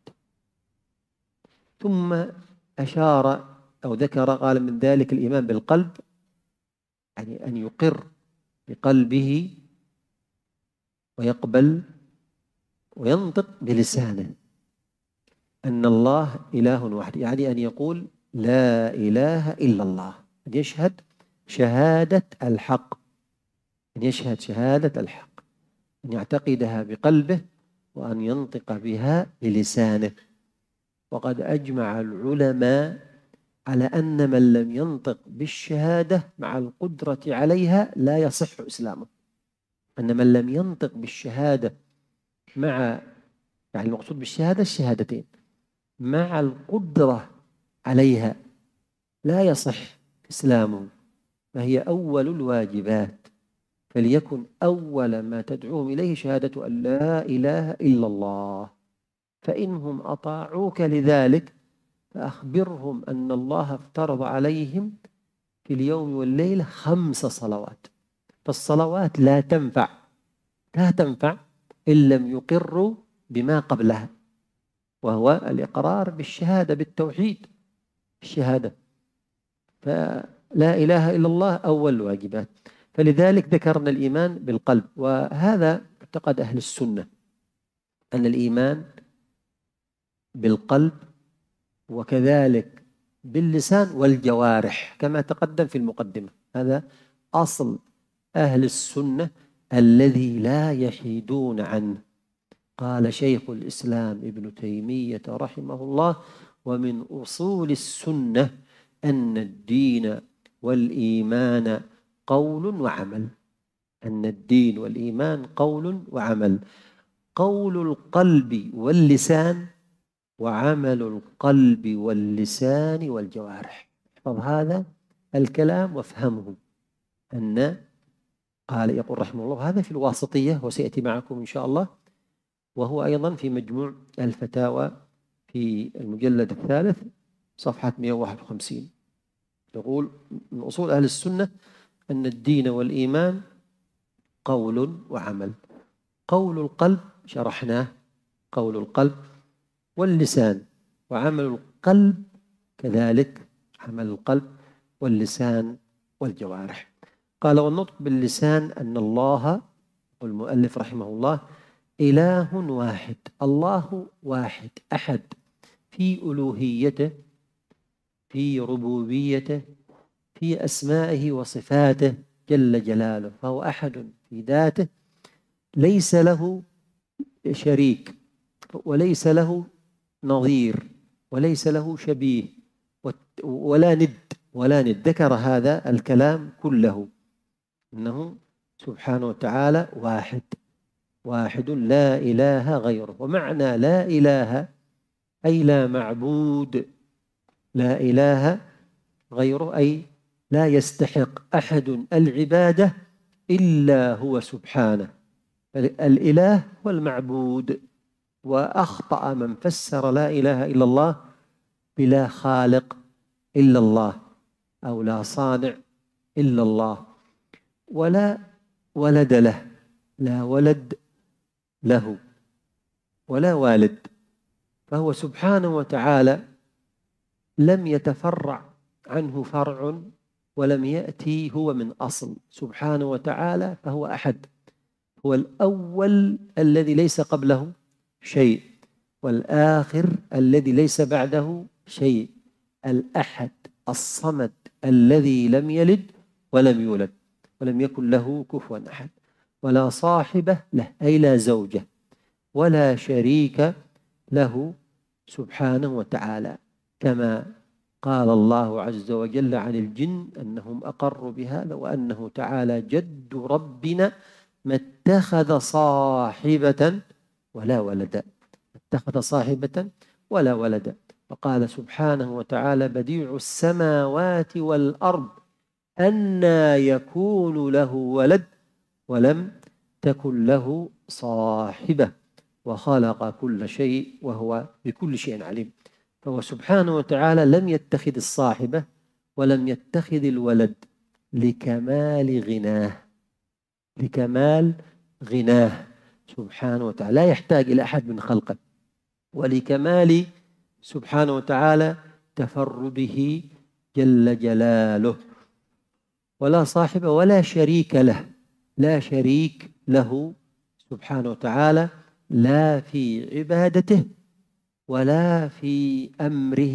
ثم أشار أو ذكر قال: من ذلك الإيمان بالقلب، يعني أن يقر بقلبه ويقبل وينطق بلسانه أن الله إله واحد، يعني أن يقول لا إله إلا الله، أن يشهد شهادة الحق، أن يشهد شهادة الحق، أن يعتقدها بقلبه وأن ينطق بها بلسانه. وقد أجمع العلماء على أن من لم ينطق بالشهادة مع القدرة عليها لا يصح إسلامه. أن من لم ينطق بالشهادة مع، يعني المقصود بالشهادة الشهادتين، مع القدرة عليها لا يصح إسلامه، فهي أول الواجبات. فليكن أول ما تدعوهم إليه شهادة أن لا إله إلا الله، فإنهم أطاعوك لذلك فأخبرهم أن الله افترض عليهم في اليوم والليلة خمس صلوات. فالصلوات لا تنفع لا تنفع إن لم يقروا بما قبلها، وهو الإقرار بالشهادة، بالتوحيد، الشهادة. فلا إله إلا الله أول الواجبات. فلذلك ذكرنا الإيمان بالقلب، وهذا اعتقد أهل السنة أن الإيمان بالقلب وكذلك باللسان والجوارح كما تقدم في المقدمة. هذا أصل أهل السنة الذي لا يحيدون عنه. قال شيخ الإسلام ابن تيمية رحمه الله: ومن أصول السنة أن الدين والإيمان قول وعمل. أن الدين والإيمان قول وعمل، قول القلب واللسان، وعمل القلب واللسان والجوارح. احفظ هذا الكلام وافهمه. أن قال يقول رحمه الله، هذا في الواسطية وسيأتي معكم إن شاء الله، وهو أيضا في مجموع الفتاوى في المجلد الثالث صفحة مئة وواحد وخمسين. يقول: من أصول أهل السنة أن الدين والإيمان قول وعمل. قول القلب شرحناه، قول القلب واللسان، وعمل القلب كذلك، عمل القلب واللسان والجوارح. قال: والنطق باللسان أن الله، والمؤلف رحمه الله، إله واحد. الله واحد أحد في ألوهيته، في ربوبيته، في أسمائه وصفاته جل جلاله. فهو أحد في ذاته، ليس له شريك وليس له نظير وليس له شبيه ولا ند ولا ند. ذكر هذا الكلام كله، إنه سبحانه وتعالى واحد واحد لا إله غيره. ومعنى لا إله أي لا معبود، لا إله غيره أي لا يستحق أحد العبادة إلا هو سبحانه. الإله والمعبود. وأخطأ من فسر لا إله إلا الله بلا خالق إلا الله، أو لا صانع إلا الله، ولا ولد له، لا ولد له ولا والد. فهو سبحانه وتعالى لم يتفرع عنه فرع، ولم يأتي هو من أصل. سبحانه وتعالى فهو أحد، هو الأول الذي ليس قبله شيء، والآخر الذي ليس بعده شيء، الأحد الصمد الذي لم يلد ولم يولد ولم يكن له كفوا أحد. ولا صاحبة له أي لا زوجة، ولا شريك له سبحانه وتعالى، كما قال الله عز وجل عن الجن أنهم أقروا بهذا، وأنه تعالى جد ربنا ما اتخذ صاحبة ولا ولدا، اتخذ صاحبة ولا ولدا. فقال سبحانه وتعالى: بديع السماوات والأرض أنى يكون له ولد ولم تكن له صاحبة وخلق كل شيء وهو بكل شيء عليم. فهو سبحانه وتعالى لم يتخذ الصاحبة ولم يتخذ الولد، لكمال غناه، لكمال غناه سبحانه وتعالى، لا يحتاج إلى أحد من خلقه، ولكمال سبحانه وتعالى تفرده جل جلاله. ولا صاحب ولا شريك له، لا شريك له سبحانه وتعالى، لا في عبادته ولا في أمره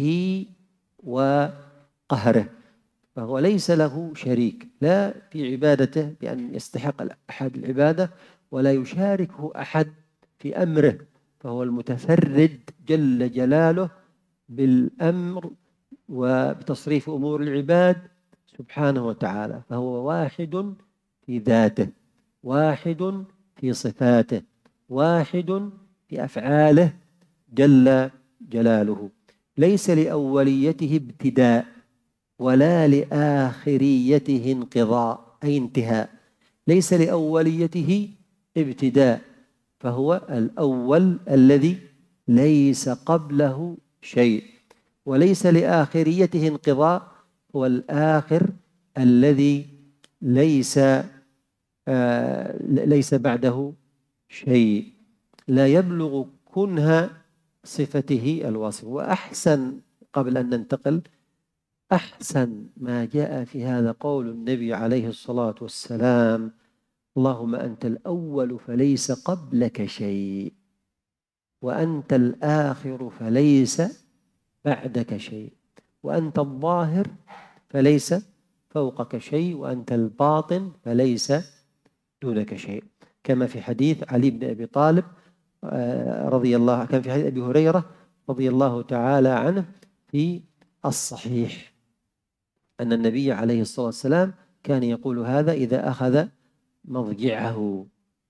وقهره. فهو ليس له شريك، لا في عبادته بأن يستحق أحد العبادة، ولا يشاركه أحد في أمره. فهو المتفرد جل جلاله بالأمر وبتصريف أمور العباد سبحانه وتعالى. فهو واحد في ذاته، واحد في صفاته، واحد في أفعاله جل جلاله. ليس لأوليته ابتداء ولا لآخريته انقضاء أي انتهاء. ليس لأوليته ابتداء، فهو الأول الذي ليس قبله شيء، وليس لآخريته انقضاء، هو الآخر الذي ليس آه ليس بعده شيء، لا يبلغ كنه صفته الواصف. وأحسن، قبل أن ننتقل، أحسن ما جاء في هذا قول النبي عليه الصلاة والسلام: اللهم أنت الأول فليس قبلك شيء، وأنت الآخر فليس بعدك شيء، وأنت الظاهر فليس فوقك شيء، وأنت الباطن فليس دونك شيء. كما في حديث علي بن أبي طالب رضي الله، كان في حديث أبي هريرة رضي الله تعالى عنه في الصحيح أن النبي عليه الصلاة والسلام كان يقول هذا إذا أخذ مضجعه.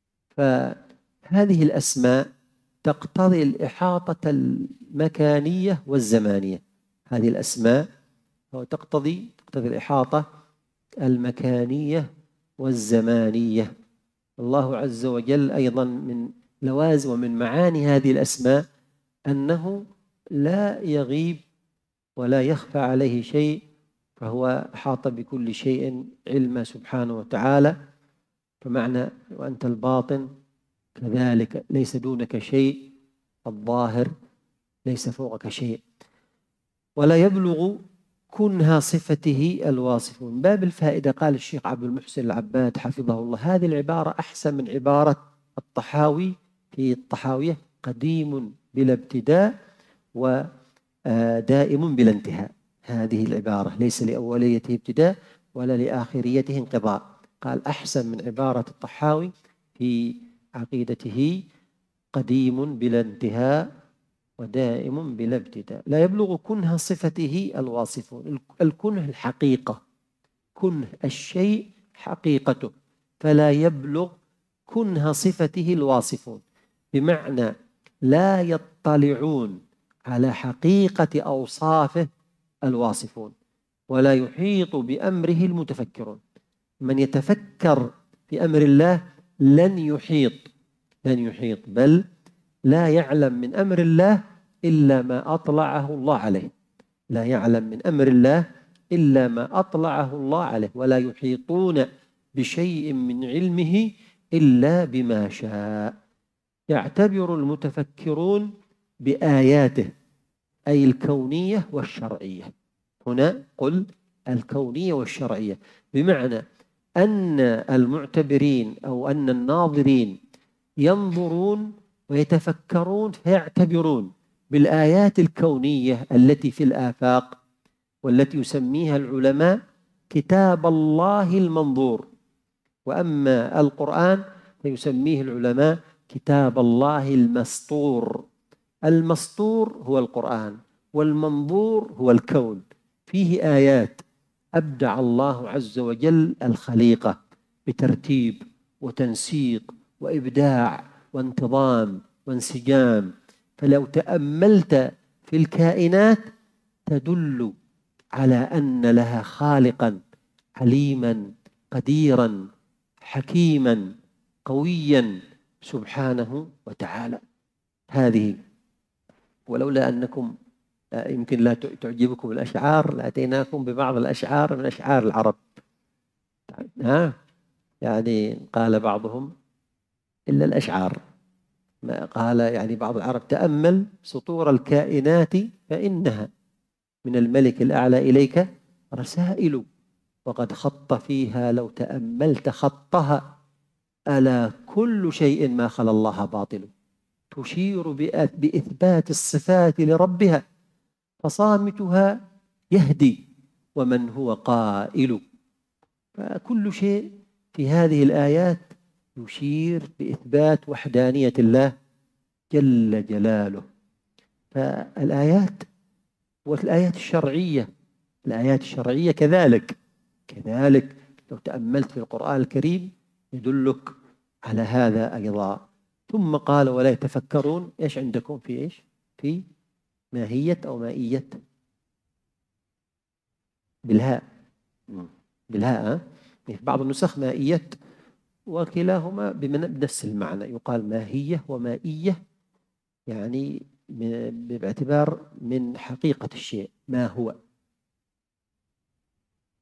فهذه الأسماء تقتضي الإحاطة المكانية والزمانية. هذه الأسماء تقتضي تقتضي الإحاطة المكانية والزمانية. الله عز وجل أيضا من لوازم ومن معاني هذه الأسماء أنه لا يغيب ولا يخفى عليه شيء، فهو أحاط بكل شيء علما سبحانه وتعالى. فمعنى وأنت الباطن كذلك ليس دونك شيء، الظاهر ليس فوقك شيء. ولا يبلغ كنها صفته الواصف. من باب الفائدة قال الشيخ عبد المحسن العباد حفظه الله: هذه العبارة أحسن من عبارة الطحاوي في الطحاوية: قديم بلا ابتداء ودائم بلا انتهاء. هذه العبارة ليس لأوليته ابتداء ولا لآخريته انقضاء. قال أحسن من عبارة الطحاوي في عقيدته: قديم بلا انتهاء ودائم بلا ابتداء. لا يبلغ كنه صفته الواصفون. الكنه الحقيقة، كنه الشيء حقيقته، فلا يبلغ كنه صفته الواصفون، بمعنى لا يطلعون على حقيقة أوصافه الواصفون، ولا يحيط بأمره المتفكرون. من يتفكر في أمر الله لن يحيط لن يحيط بل لا يعلم من أمر الله إلا ما أطلعه الله عليه. لا يعلم من أمر الله إلا ما أطلعه الله عليه، ولا يحيطون بشيء من علمه إلا بما شاء. يعتبر المتفكرون بآياته، أي الكونية والشرعية. هنا قل الكونية والشرعية، بمعنى أن المعتبرين أو أن الناظرين ينظرون ويتفكرون فيعتبرون بالآيات الكونية التي في الآفاق، والتي يسميها العلماء كتاب الله المنظور. وأما القرآن فيسميه العلماء كتاب الله المسطور. المسطور هو القرآن، والمنظور هو الكون. فيه آيات أبدع الله عز وجل الخليقة بترتيب وتنسيق وإبداع وانتظام وانسجام. فلو تأملت في الكائنات تدل على أن لها خالقا عليما قديرا حكيما قويا سبحانه وتعالى. هذه، ولولا أنكم يمكن لا تعجبكم الأشعار لأتيناكم ببعض الأشعار من أشعار العرب. ها يعني قال بعضهم إلا الأشعار، ما قال يعني بعض العرب: تأمل سطور الكائنات فإنها من الملك الأعلى إليك رسائل، وقد خط فيها لو تأملت خطها، ألا كل شيء ما خلا الله باطل. تشير بإثبات الصفات لربها، فصامتها يهدي ومن هو قائل. فكل شيء في هذه الآيات يشير بإثبات وحدانية الله جل جلاله. فالآيات والآيات الشرعية الآيات الشرعية كذلك كذلك لو تأملت في القرآن الكريم يدلك على هذا أيضا. ثم قال: ولا يتفكرون. إيش عندكم في إيش؟ في ماهية أو مائية؟ بالهاء بالهاء في بعض النسخ مائية، وكلاهما بنفس المعنى. يقال ماهية ومائية، يعني باعتبار من حقيقة الشيء ما هو.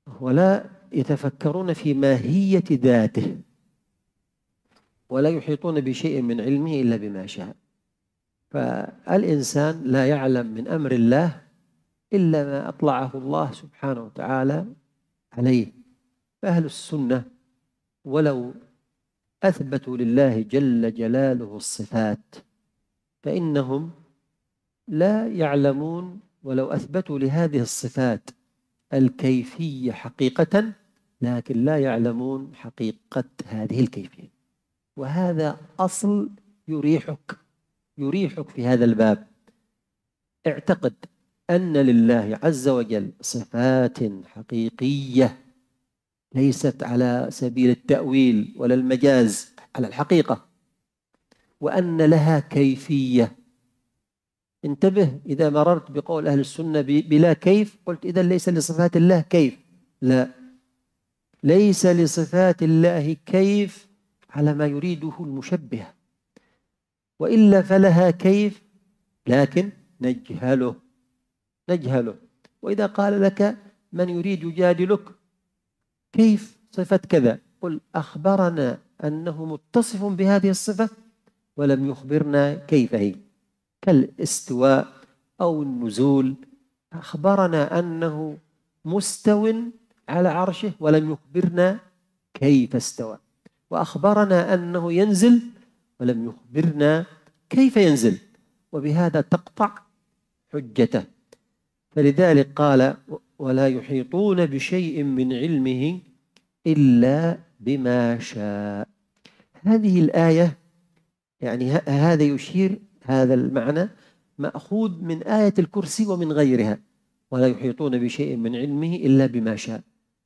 ولا يتفكرون في ماهية ذاته، ولا يحيطون بشيء من علمه إلا بما شاء. فالإنسان لا يعلم من أمر الله إلا ما أطلعه الله سبحانه وتعالى عليه. فأهل السنة ولو أثبتوا لله جل جلاله الصفات فإنهم لا يعلمون، ولو أثبتوا لهذه الصفات الكيفية حقيقة، لكن لا يعلمون حقيقة هذه الكيفية. وهذا أصل يريحك يريحك في هذا الباب. اعتقد أن لله عز وجل صفات حقيقية ليست على سبيل التأويل ولا المجاز، على الحقيقة، وأن لها كيفية. انتبه، إذا مررت بقول أهل السنة بلا كيف قلت إذا ليس لصفات الله كيف. لا، ليس لصفات الله كيف على ما يريده المشبه، وإلا فلها كيف لكن نجهله نجهله وإذا قال لك من يريد يجادلك كيف صفة كذا، قل أخبرنا أنه متصف بهذه الصفة ولم يخبرنا كيف هي، كالاستواء أو النزول. أخبرنا أنه مستو على عرشه ولم يخبرنا كيف استوى، وأخبرنا أنه ينزل ولم يخبرنا كيف ينزل، وبهذا تقطع حجته. فلذلك قال ولا يحيطون بشيء من علمه إلا بما شاء. هذه الآية يعني هذا يشير، هذا المعنى مأخوذ من آية الكرسي ومن غيرها، ولا يحيطون بشيء من علمه إلا بما شاء.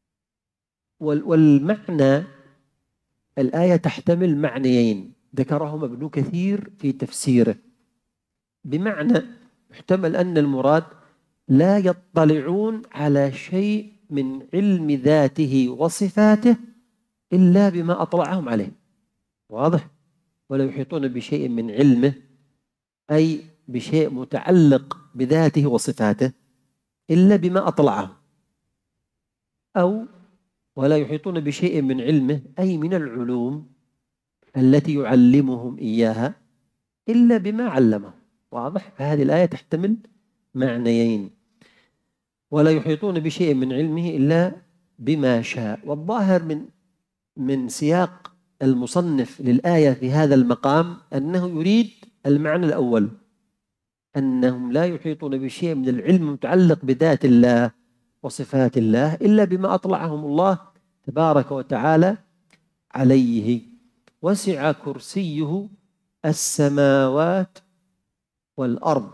والمعنى الآية تحتمل معنيين ذكرهما ابن كثير في تفسيره. بمعنى يحتمل أن المراد لا يطلعون على شيء من علم ذاته وصفاته إلا بما أطلعهم عليه. واضح؟ ولا يحيطون بشيء من علمه أي بشيء متعلق بذاته وصفاته إلا بما أطلعهم، أو ولا يحيطون بشيء من علمه أي من العلوم التي يعلمهم إياها إلا بما علمهم. واضح؟ فهذه الآية تحتمل معنيين، ولا يحيطون بشيء من علمه إلا بما شاء. والظاهر من من سياق المصنف للآية في هذا المقام أنه يريد المعنى الأول، أنهم لا يحيطون بشيء من العلم المتعلق بذات الله وصفات الله إلا بما أطلعهم الله تبارك وتعالى عليه. وسع كرسيه السماوات والأرض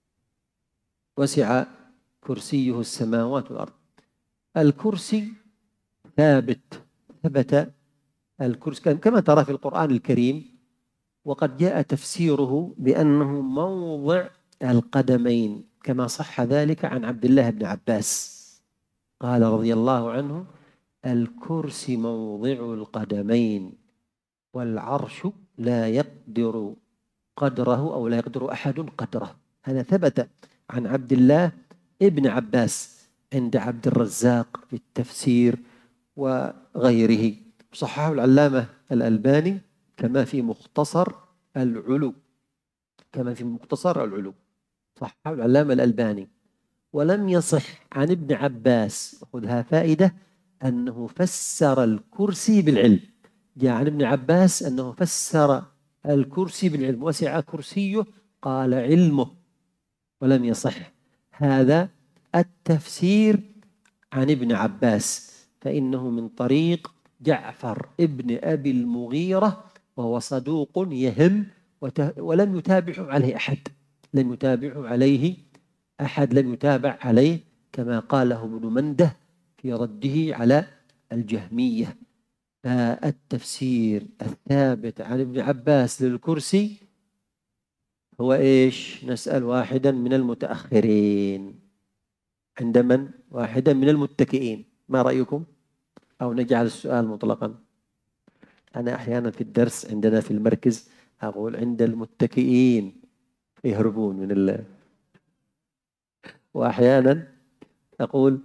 وسع كرسيه السماوات والأرض. الكرسي ثابت، ثبت الكرسي كما ترى في القرآن الكريم، وقد جاء تفسيره بأنه موضع القدمين كما صح ذلك عن عبد الله بن عباس قال رضي الله عنه الكرسي موضع القدمين والعرش لا يقدر قدره أو لا يقدر أحد قدره. هذا ثبت عن عبد الله ابن عباس عند عبد الرزاق في التفسير وغيره. صححه العلامة الألباني كما في مختصر العلو كما في مختصر العلو صححه العلامة الألباني. ولم يصح عن ابن عباس، خذها فائدة، أنه فسر الكرسي بالعلم. جاء عن ابن عباس أنه فسر الكرسي بالعلم، وسع كرسيه قال علمه، ولم يصح هذا التفسير عن ابن عباس، فإنه من طريق جعفر ابن أبي المغيرة وهو صدوق يهم، ولم يتابعه عليه أحد لم يتابعه عليه أحد لم يتابع عليه كما قاله ابن منده في رده على الجهمية. فالتفسير الثابت عن ابن عباس للكرسي هو إيش؟ نسأل واحدا من المتأخرين عند من؟ واحدا من المتكئين. ما رأيكم؟ أو نجعل السؤال مطلقا؟ أنا أحيانا في الدرس عندنا في المركز أقول عند المتكئين يهربون من الله، وأحيانا أقول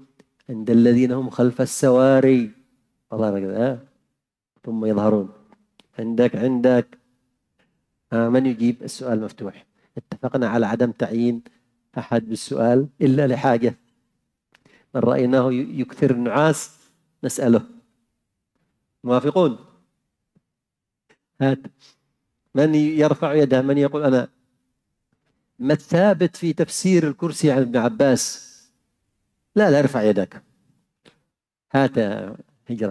عند الذين هم خلف السواري الله كذا ثم يظهرون. عندك عندك آه من يجيب؟ السؤال مفتوح. اتفقنا على عدم تعيين أحد بالسؤال إلا لحاجة، من رأيناه يكثر النعاس نسأله. موافقون؟ هات من يرفع يده، من يقول أنا. ما الثابت في تفسير الكرسي عن ابن عباس؟ لا لا ارفع يدك. هات هجرة.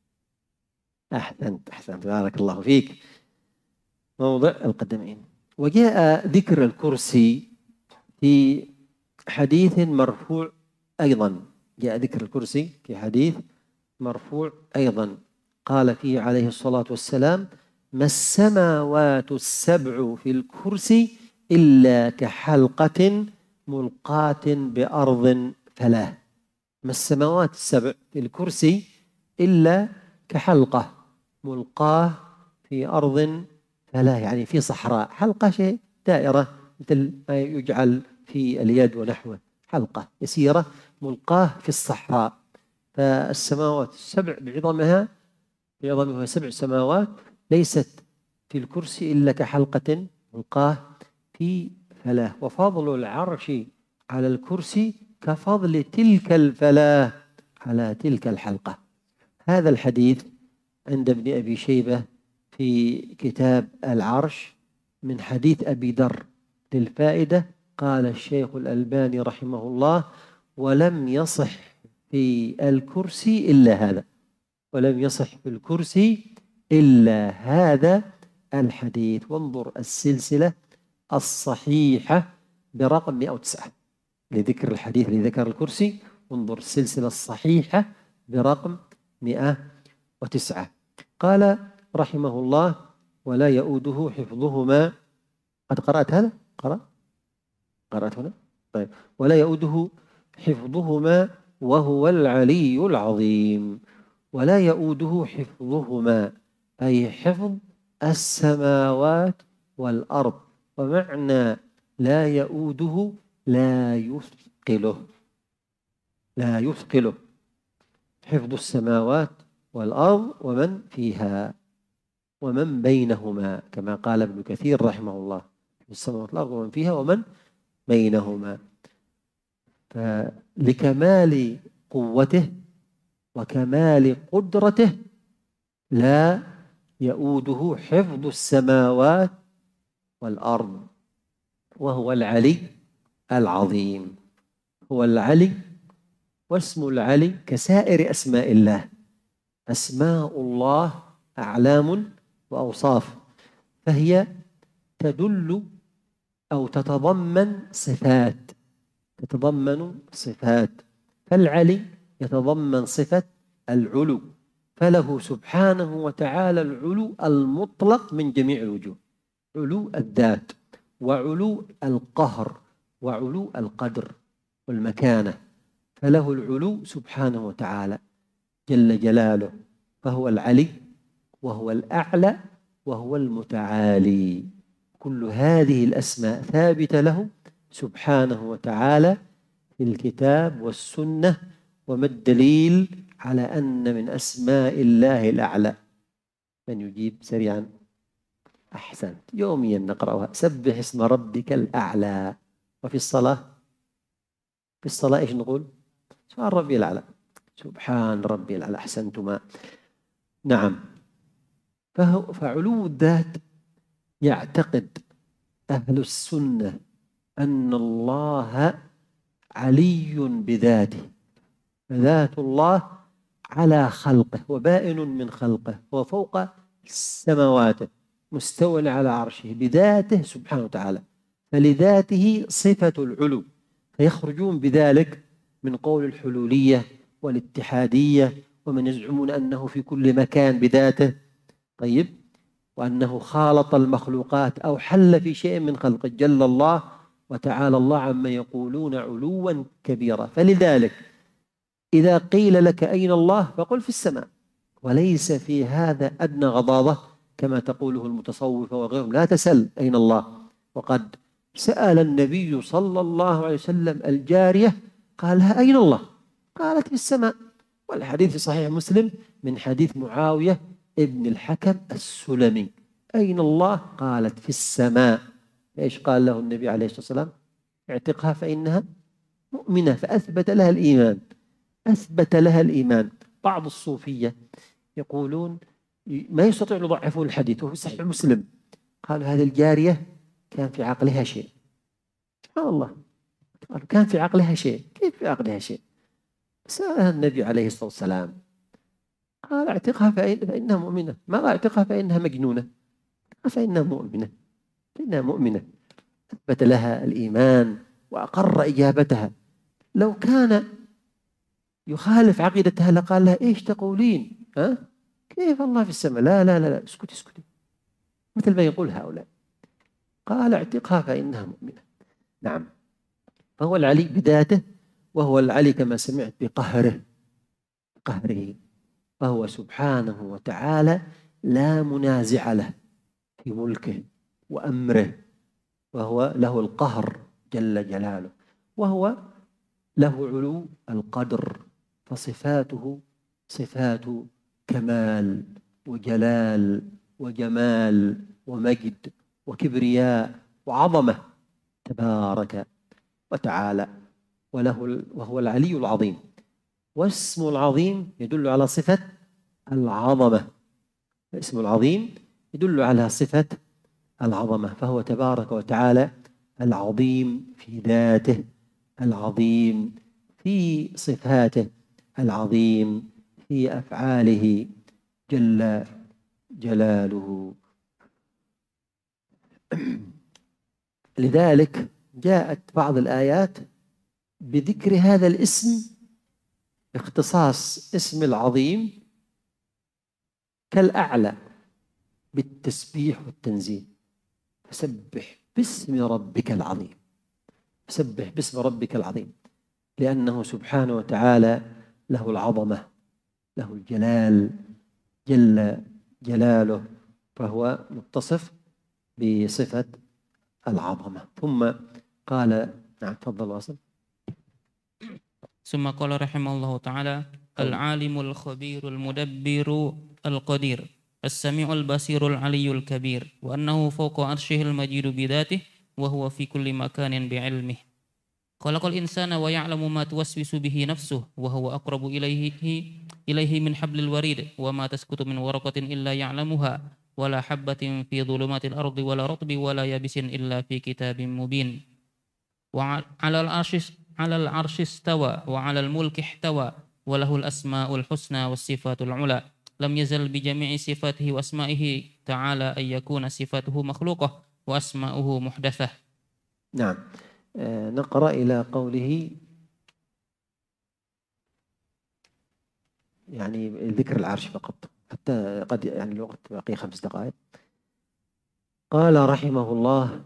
أحسنت أحسنت بارك الله فيك. موضع القدمين. وجاء ذكر الكرسي في حديث مرفوع أيضا، جاء ذكر الكرسي في حديث مرفوع أيضا، قال فيه عليه الصلاة والسلام: ما السماوات السبع في الكرسي إلا كحلقة ملقاة بأرض فلاة. ما السماوات السبع في الكرسي إلا كحلقة ملقاة في أرض فلاة، يعني في صحراء. حلقة شيء دائرة مثل ما يجعل في اليد ونحوه، حلقة يسيرة ملقاة في الصحراء. فالسماوات السبع بعظمها بعظمها سبع سماوات ليست في الكرسي إلا كحلقة ملقاة في فلاة. وفضل العرش على الكرسي كفضل تلك الفلاة على تلك الحلقة. هذا الحديث عند ابن أبي شيبة في كتاب العرش من حديث أبي ذر. للفائدة قال الشيخ الألباني رحمه الله: ولم يصح في الكرسي إلا هذا، ولم يصح في الكرسي إلا هذا الحديث. وانظر السلسلة الصحيحة برقم مئة وتسعة لذكر الحديث لذكر الكرسي، انظر السلسلة الصحيحة برقم مئة وتسعة. قال رحمه الله: ولا يؤوده حفظهما. قد قرأت هذا؟ قرأ؟ قرأت هنا؟ طيب. ولا يؤوده حفظهما وهو العلي العظيم. ولا يؤوده حفظهما أي حفظ السماوات والأرض. ومعنى لا يؤوده لا يثقله، لا يثقله حفظ السماوات والأرض ومن فيها ومن بينهما، كما قال ابن كثير رحمه الله: السماوات والأرض ومن فيها ومن بينهما. فلكمال قوته وكمال قدرته لا يؤوده حفظ السماوات والأرض، وهو العلي العظيم. هو العلي، واسم العلي كسائر أسماء الله. أسماء الله أعلام وأوصاف، فهي تدل أو تتضمن صفات، تتضمن صفات. فالعلي يتضمن صفة العلو، فله سبحانه وتعالى العلو المطلق من جميع الوجوه: علو الذات، وعلو القهر، وعلو القدر والمكانة. فله العلو سبحانه وتعالى جل جلاله، فهو العلي وهو الأعلى وهو المتعالي. كل هذه الأسماء ثابتة له سبحانه وتعالى في الكتاب والسنة. وما الدليل على أن من أسماء الله الأعلى؟ من يجيب سريعا؟ أحسنت. يوميا نقرأها: سبح اسم ربك الأعلى. وفي الصلاة، في الصلاة إيش نقول؟ سبحان ربي الأعلى، سبحان ربي الأعلى. أحسنتما. نعم. فهو فعلو الذات يعتقد أهل السنة أن الله علي بذاته، ذات الله على خلقه وبائن من خلقه، وفوق سماواته مستوى على عرشه بذاته سبحانه وتعالى، فلذاته صفة العلو. فيخرجون بذلك من قول الحلولية والاتحادية ومن يزعمون أنه في كل مكان بذاته، طيب، وأنه خالط المخلوقات أو حل في شيء من خلقه. جل الله وتعالى الله عما يقولون علوا كبيرا. فلذلك إذا قيل لك أين الله فقل في السماء، وليس في هذا أدنى غضاضة كما تقوله المتصوفة وغيرهم. لا تسأل أين الله، وقد سأل النبي صلى الله عليه وسلم الجارية قال لها أين الله؟ قالت في السماء. والحديث في صحيح مسلم من حديث معاوية ابن الحكم السلمي. أين الله؟ قالت في السماء. إيش قال له النبي عليه الصلاة والسلام؟ اعتقها فإنها مؤمنة، فأثبت لها الإيمان، أثبت لها الإيمان. بعض الصوفية يقولون ما يستطيع يضعفون الحديث وهو صحيح مسلم. قالوا هذه الجارية كان في عقلها شيء. سبحان الله، قالوا كان في عقلها شيء. كيف في عقلها شيء؟ سألها النبي عليه الصلاة والسلام قال اعتقها فإنها مؤمنة، ما قال اعتقها فإنها مجنونة، فإنها مؤمنة، فإنها مؤمنة. أثبت لها الإيمان وأقر إجابتها. لو كان يخالف عقيدتها لقال لها إيش تقولين؟ ها؟ كيف الله في السماء؟ لا لا لا, لا. اسكتي اسكتي، مثل ما يقول هؤلاء. قال اعتقها فإنها مؤمنة. نعم، فهو العلي بذاته، وهو العلي كما سمعت بقهره، قهره. فهو سبحانه وتعالى لا منازع له في ملكه وأمره، وهو له القهر جل جلاله، وهو له علو القدر. فصفاته صفات كمال وجلال وجمال ومجد وكبرياء وعظمة تبارك وتعالى، وله وهو العلي العظيم. واسم العظيم يدل على صفة العظمة، اسم العظيم يدل على صفة العظمة. فهو تبارك وتعالى العظيم في ذاته، العظيم في صفاته، العظيم في أفعاله جل جلاله. لذلك جاءت بعض الآيات بذكر هذا الاسم، اختصاص اسم العظيم كالأعلى بالتسبيح والتنزيه. فسبح باسم ربك العظيم، سبح باسم ربك العظيم، لأنه سبحانه وتعالى له العظمة، له الجلال جل جلاله، فهو متصف بصفة العظمة. ثم قال نعم تفضل واصل. ثم قال رحمه الله تعالى: العالم الخبير المدبر القدير السميع البصير العلي الكبير، وأنه فوق عرشه المجيد بذاته، وهو في كل مكان بعلمه. خلق الإنسان ويعلم ما توسوس به نفسه، وهو أقرب إليه إليه من حبل الوريد، وما تسقط من ورقة إلا يعلمها، ولا حبة في ظلمات الأرض ولا رطب ولا يابس إلا في كتاب مبين. وعلى العرش على العرش استوى، وعلى الملك احتوى، وله الأسماء الحسنى والصفات العلى. لم يزل بجميع صفاته وأسمائه تعالى أن يكون صفاته مخلوقة وأسماؤه محدثة. نعم، آه نقرأ إلى قوله يعني ذكر العرش فقط، حتى قد يعني الوقت باقي خمس دقائق. قال رحمه الله: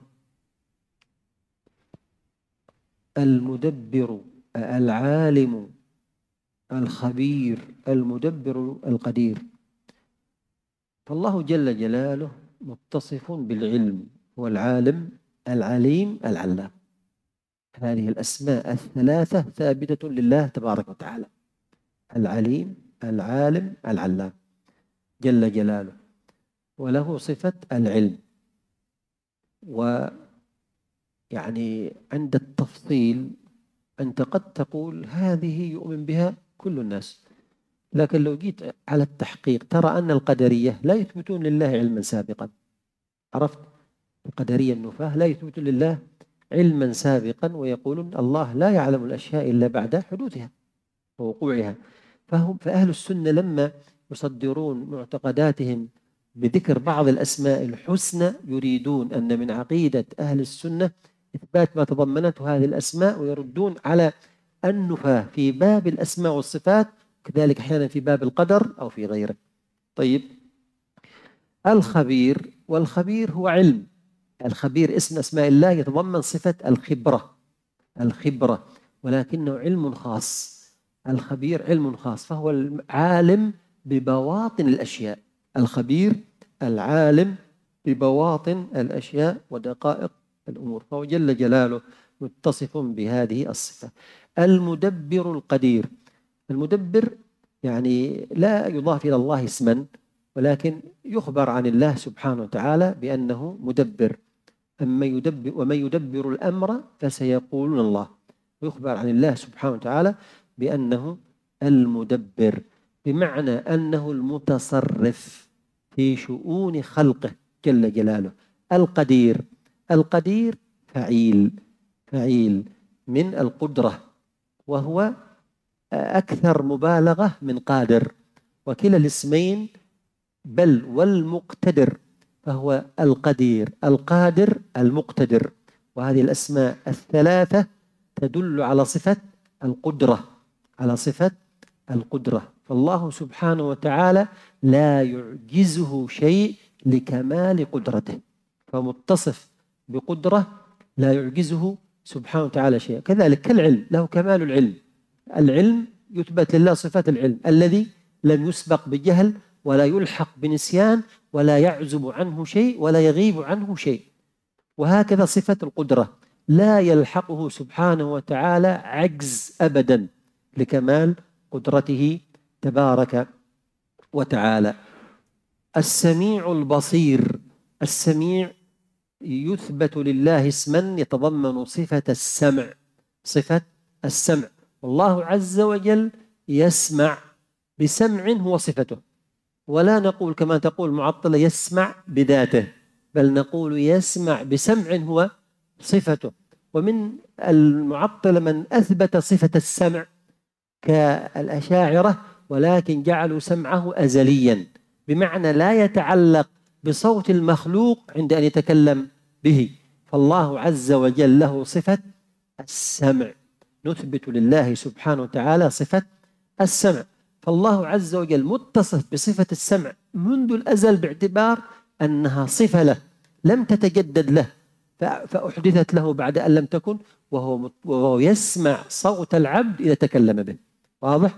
المدبر العالم الخبير المدبر القدير. فالله جل جلاله متصف بالعلم، هو العالم العليم العلام. هذه الأسماء الثلاثة ثابتة لله تبارك وتعالى: العليم العالم العلام جل جلاله، وله صفة العلم. ويعني عند التفصيل أنت قد تقول هذه يؤمن بها كل الناس، لكن لو جيت على التحقيق ترى أن القدرية لا يثبتون لله علما سابقا. عرفت؟ القدرية النفاة لا يثبتون لله علما سابقا، ويقولون الله لا يعلم الأشياء إلا بعد حدوثها ووقوعها. فهم فأهل السنة لما يصدرون معتقداتهم بذكر بعض الأسماء الحسنى يريدون أن من عقيدة أهل السنة إثبات ما تضمنته هذه الأسماء، ويردون على النفاة في باب الأسماء والصفات، كذلك أحيانا في باب القدر أو في غيره. طيب، الخبير، والخبير هو علم. الخبير اسم أسماء الله يتضمن صفة الخبرة، الخبرة، ولكنه علم خاص. الخبير علم خاص، فهو العالم ببواطن الأشياء. الخبير العالم ببواطن الأشياء ودقائق الأمور، فهو جل جلاله متصف بهذه الصفة. المدبر القدير، المدبر يعني لا يضاف إلى الله اسما، ولكن يخبر عن الله سبحانه وتعالى بأنه مدبر. أما يدبر ومن يدبر الأمر فسيقولون الله، ويخبر عن الله سبحانه وتعالى بأنه المدبر، بمعنى أنه المتصرف في شؤون خلقه جل جلاله. القدير، القدير فعيل، فعيل من القدرة، وهو أكثر مبالغة من قادر، وكلا الاسمين بل والمقتدر، فهو القدير القادر المقتدر. وهذه الأسماء الثلاثة تدل على صفة القدرة، على صفة القدرة. فالله سبحانه وتعالى لا يعجزه شيء لكمال قدرته، فمتصف بقدرة لا يعجزه سبحانه وتعالى شيء. كذلك كالعلم، له كمال العلم، العلم يثبت لله صفة العلم الذي لم يسبق بجهل ولا يلحق بنسيان ولا يعزب عنه شيء ولا يغيب عنه شيء. وهكذا صفة القدرة لا يلحقه سبحانه وتعالى عجز أبدا لكمال قدرته تبارك وتعالى. السميع البصير، السميع يثبت لله اسما يتضمن صفة السمع، صفة السمع. والله عز وجل يسمع بسمع هو صفته، ولا نقول كما تقول المعطلة يسمع بذاته، بل نقول يسمع بسمع هو صفته. ومن المعطلة من أثبت صفة السمع كالأشاعرة، ولكن جعلوا سمعه أزليا، بمعنى لا يتعلق بصوت المخلوق عند أن يتكلم به. فالله عز وجل له صفة السمع، نثبت لله سبحانه وتعالى صفة السمع. فالله عز وجل متصف بصفة السمع منذ الأزل، باعتبار أنها صفة له لم تتجدد له، فأحدثت له بعد أن لم تكن، وهو, وهو يسمع صوت العبد إذا تكلم به. واضح؟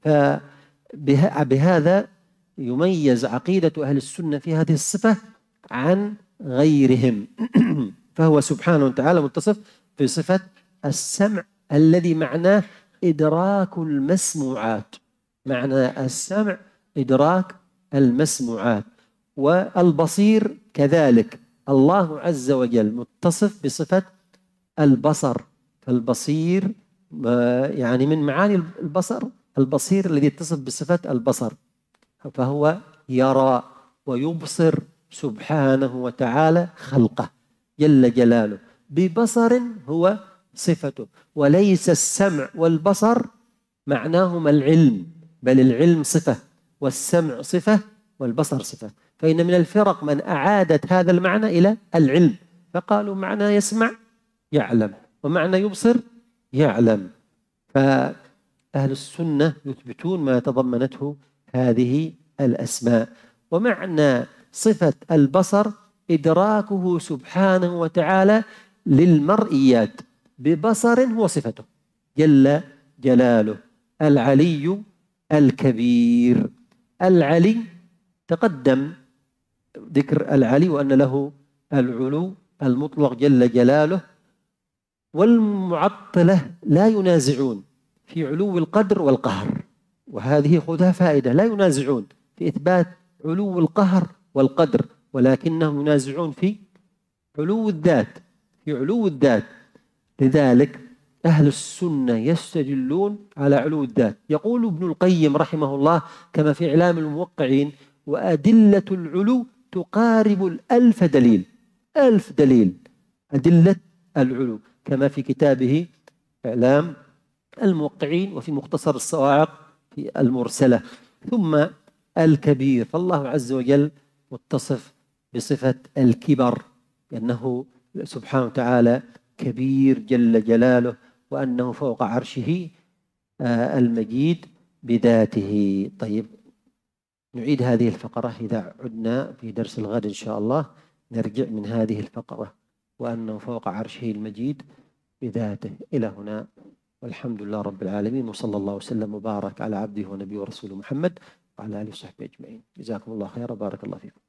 فبهذا يميز عقيدة أهل السنة في هذه الصفة عن غيرهم. فهو سبحانه وتعالى متصف بصفة السمع الذي معناه إدراك المسموعات، معنى السمع إدراك المسموعات. والبصير كذلك، الله عز وجل متصف بصفة البصر، فالبصير يعني من معاني البصر البصير الذي يتصف بصفة البصر، فهو يرى ويبصر سبحانه وتعالى خلقه جل جلاله ببصر هو صفته. وليس السمع والبصر معناهما العلم، بل العلم صفة والسمع صفة والبصر صفة. فإن من الفرق من أعادت هذا المعنى إلى العلم، فقالوا معنى يسمع يعلم ومعنى يبصر يعلم. فأهل السنة يثبتون ما تضمنته هذه الأسماء. ومعنى صفة البصر إدراكه سبحانه وتعالى للمرئيات ببصر هو صفته جل جلاله. العلي الكبير، العلي تقدم ذكر العلي وأن له العلو المطلق جل جلاله. والمعطلة لا ينازعون في علو القدر والقهر، وهذه خذها فائدة، لا ينازعون في إثبات علو القهر والقدر، ولكنهم ينازعون في علو الذات، في علو الذات. لذلك أهل السنة يستدلون على علو الذات. يقول ابن القيم رحمه الله كما في إعلام الموقعين: وأدلة العلو تقارب الألف دليل، ألف دليل أدلة العلو، كما في كتابه إعلام الموقعين وفي مختصر الصواعق في المرسلة. ثم الكبير، فالله عز وجل متصف بصفة الكبر، لأنه سبحانه وتعالى كبير جل جلاله، وأنه فوق عرشه المجيد بذاته. طيب، نعيد هذه الفقرة إذا عدنا في درس الغد إن شاء الله، نرجع من هذه الفقرة وأنه فوق عرشه المجيد بذاته. إلى هنا، والحمد لله رب العالمين، وصلى الله وسلم وبارك على عبده ونبيه ورسوله محمد وعلى آله وصحبه أجمعين. جزاكم الله خيرا، بارك الله فيكم.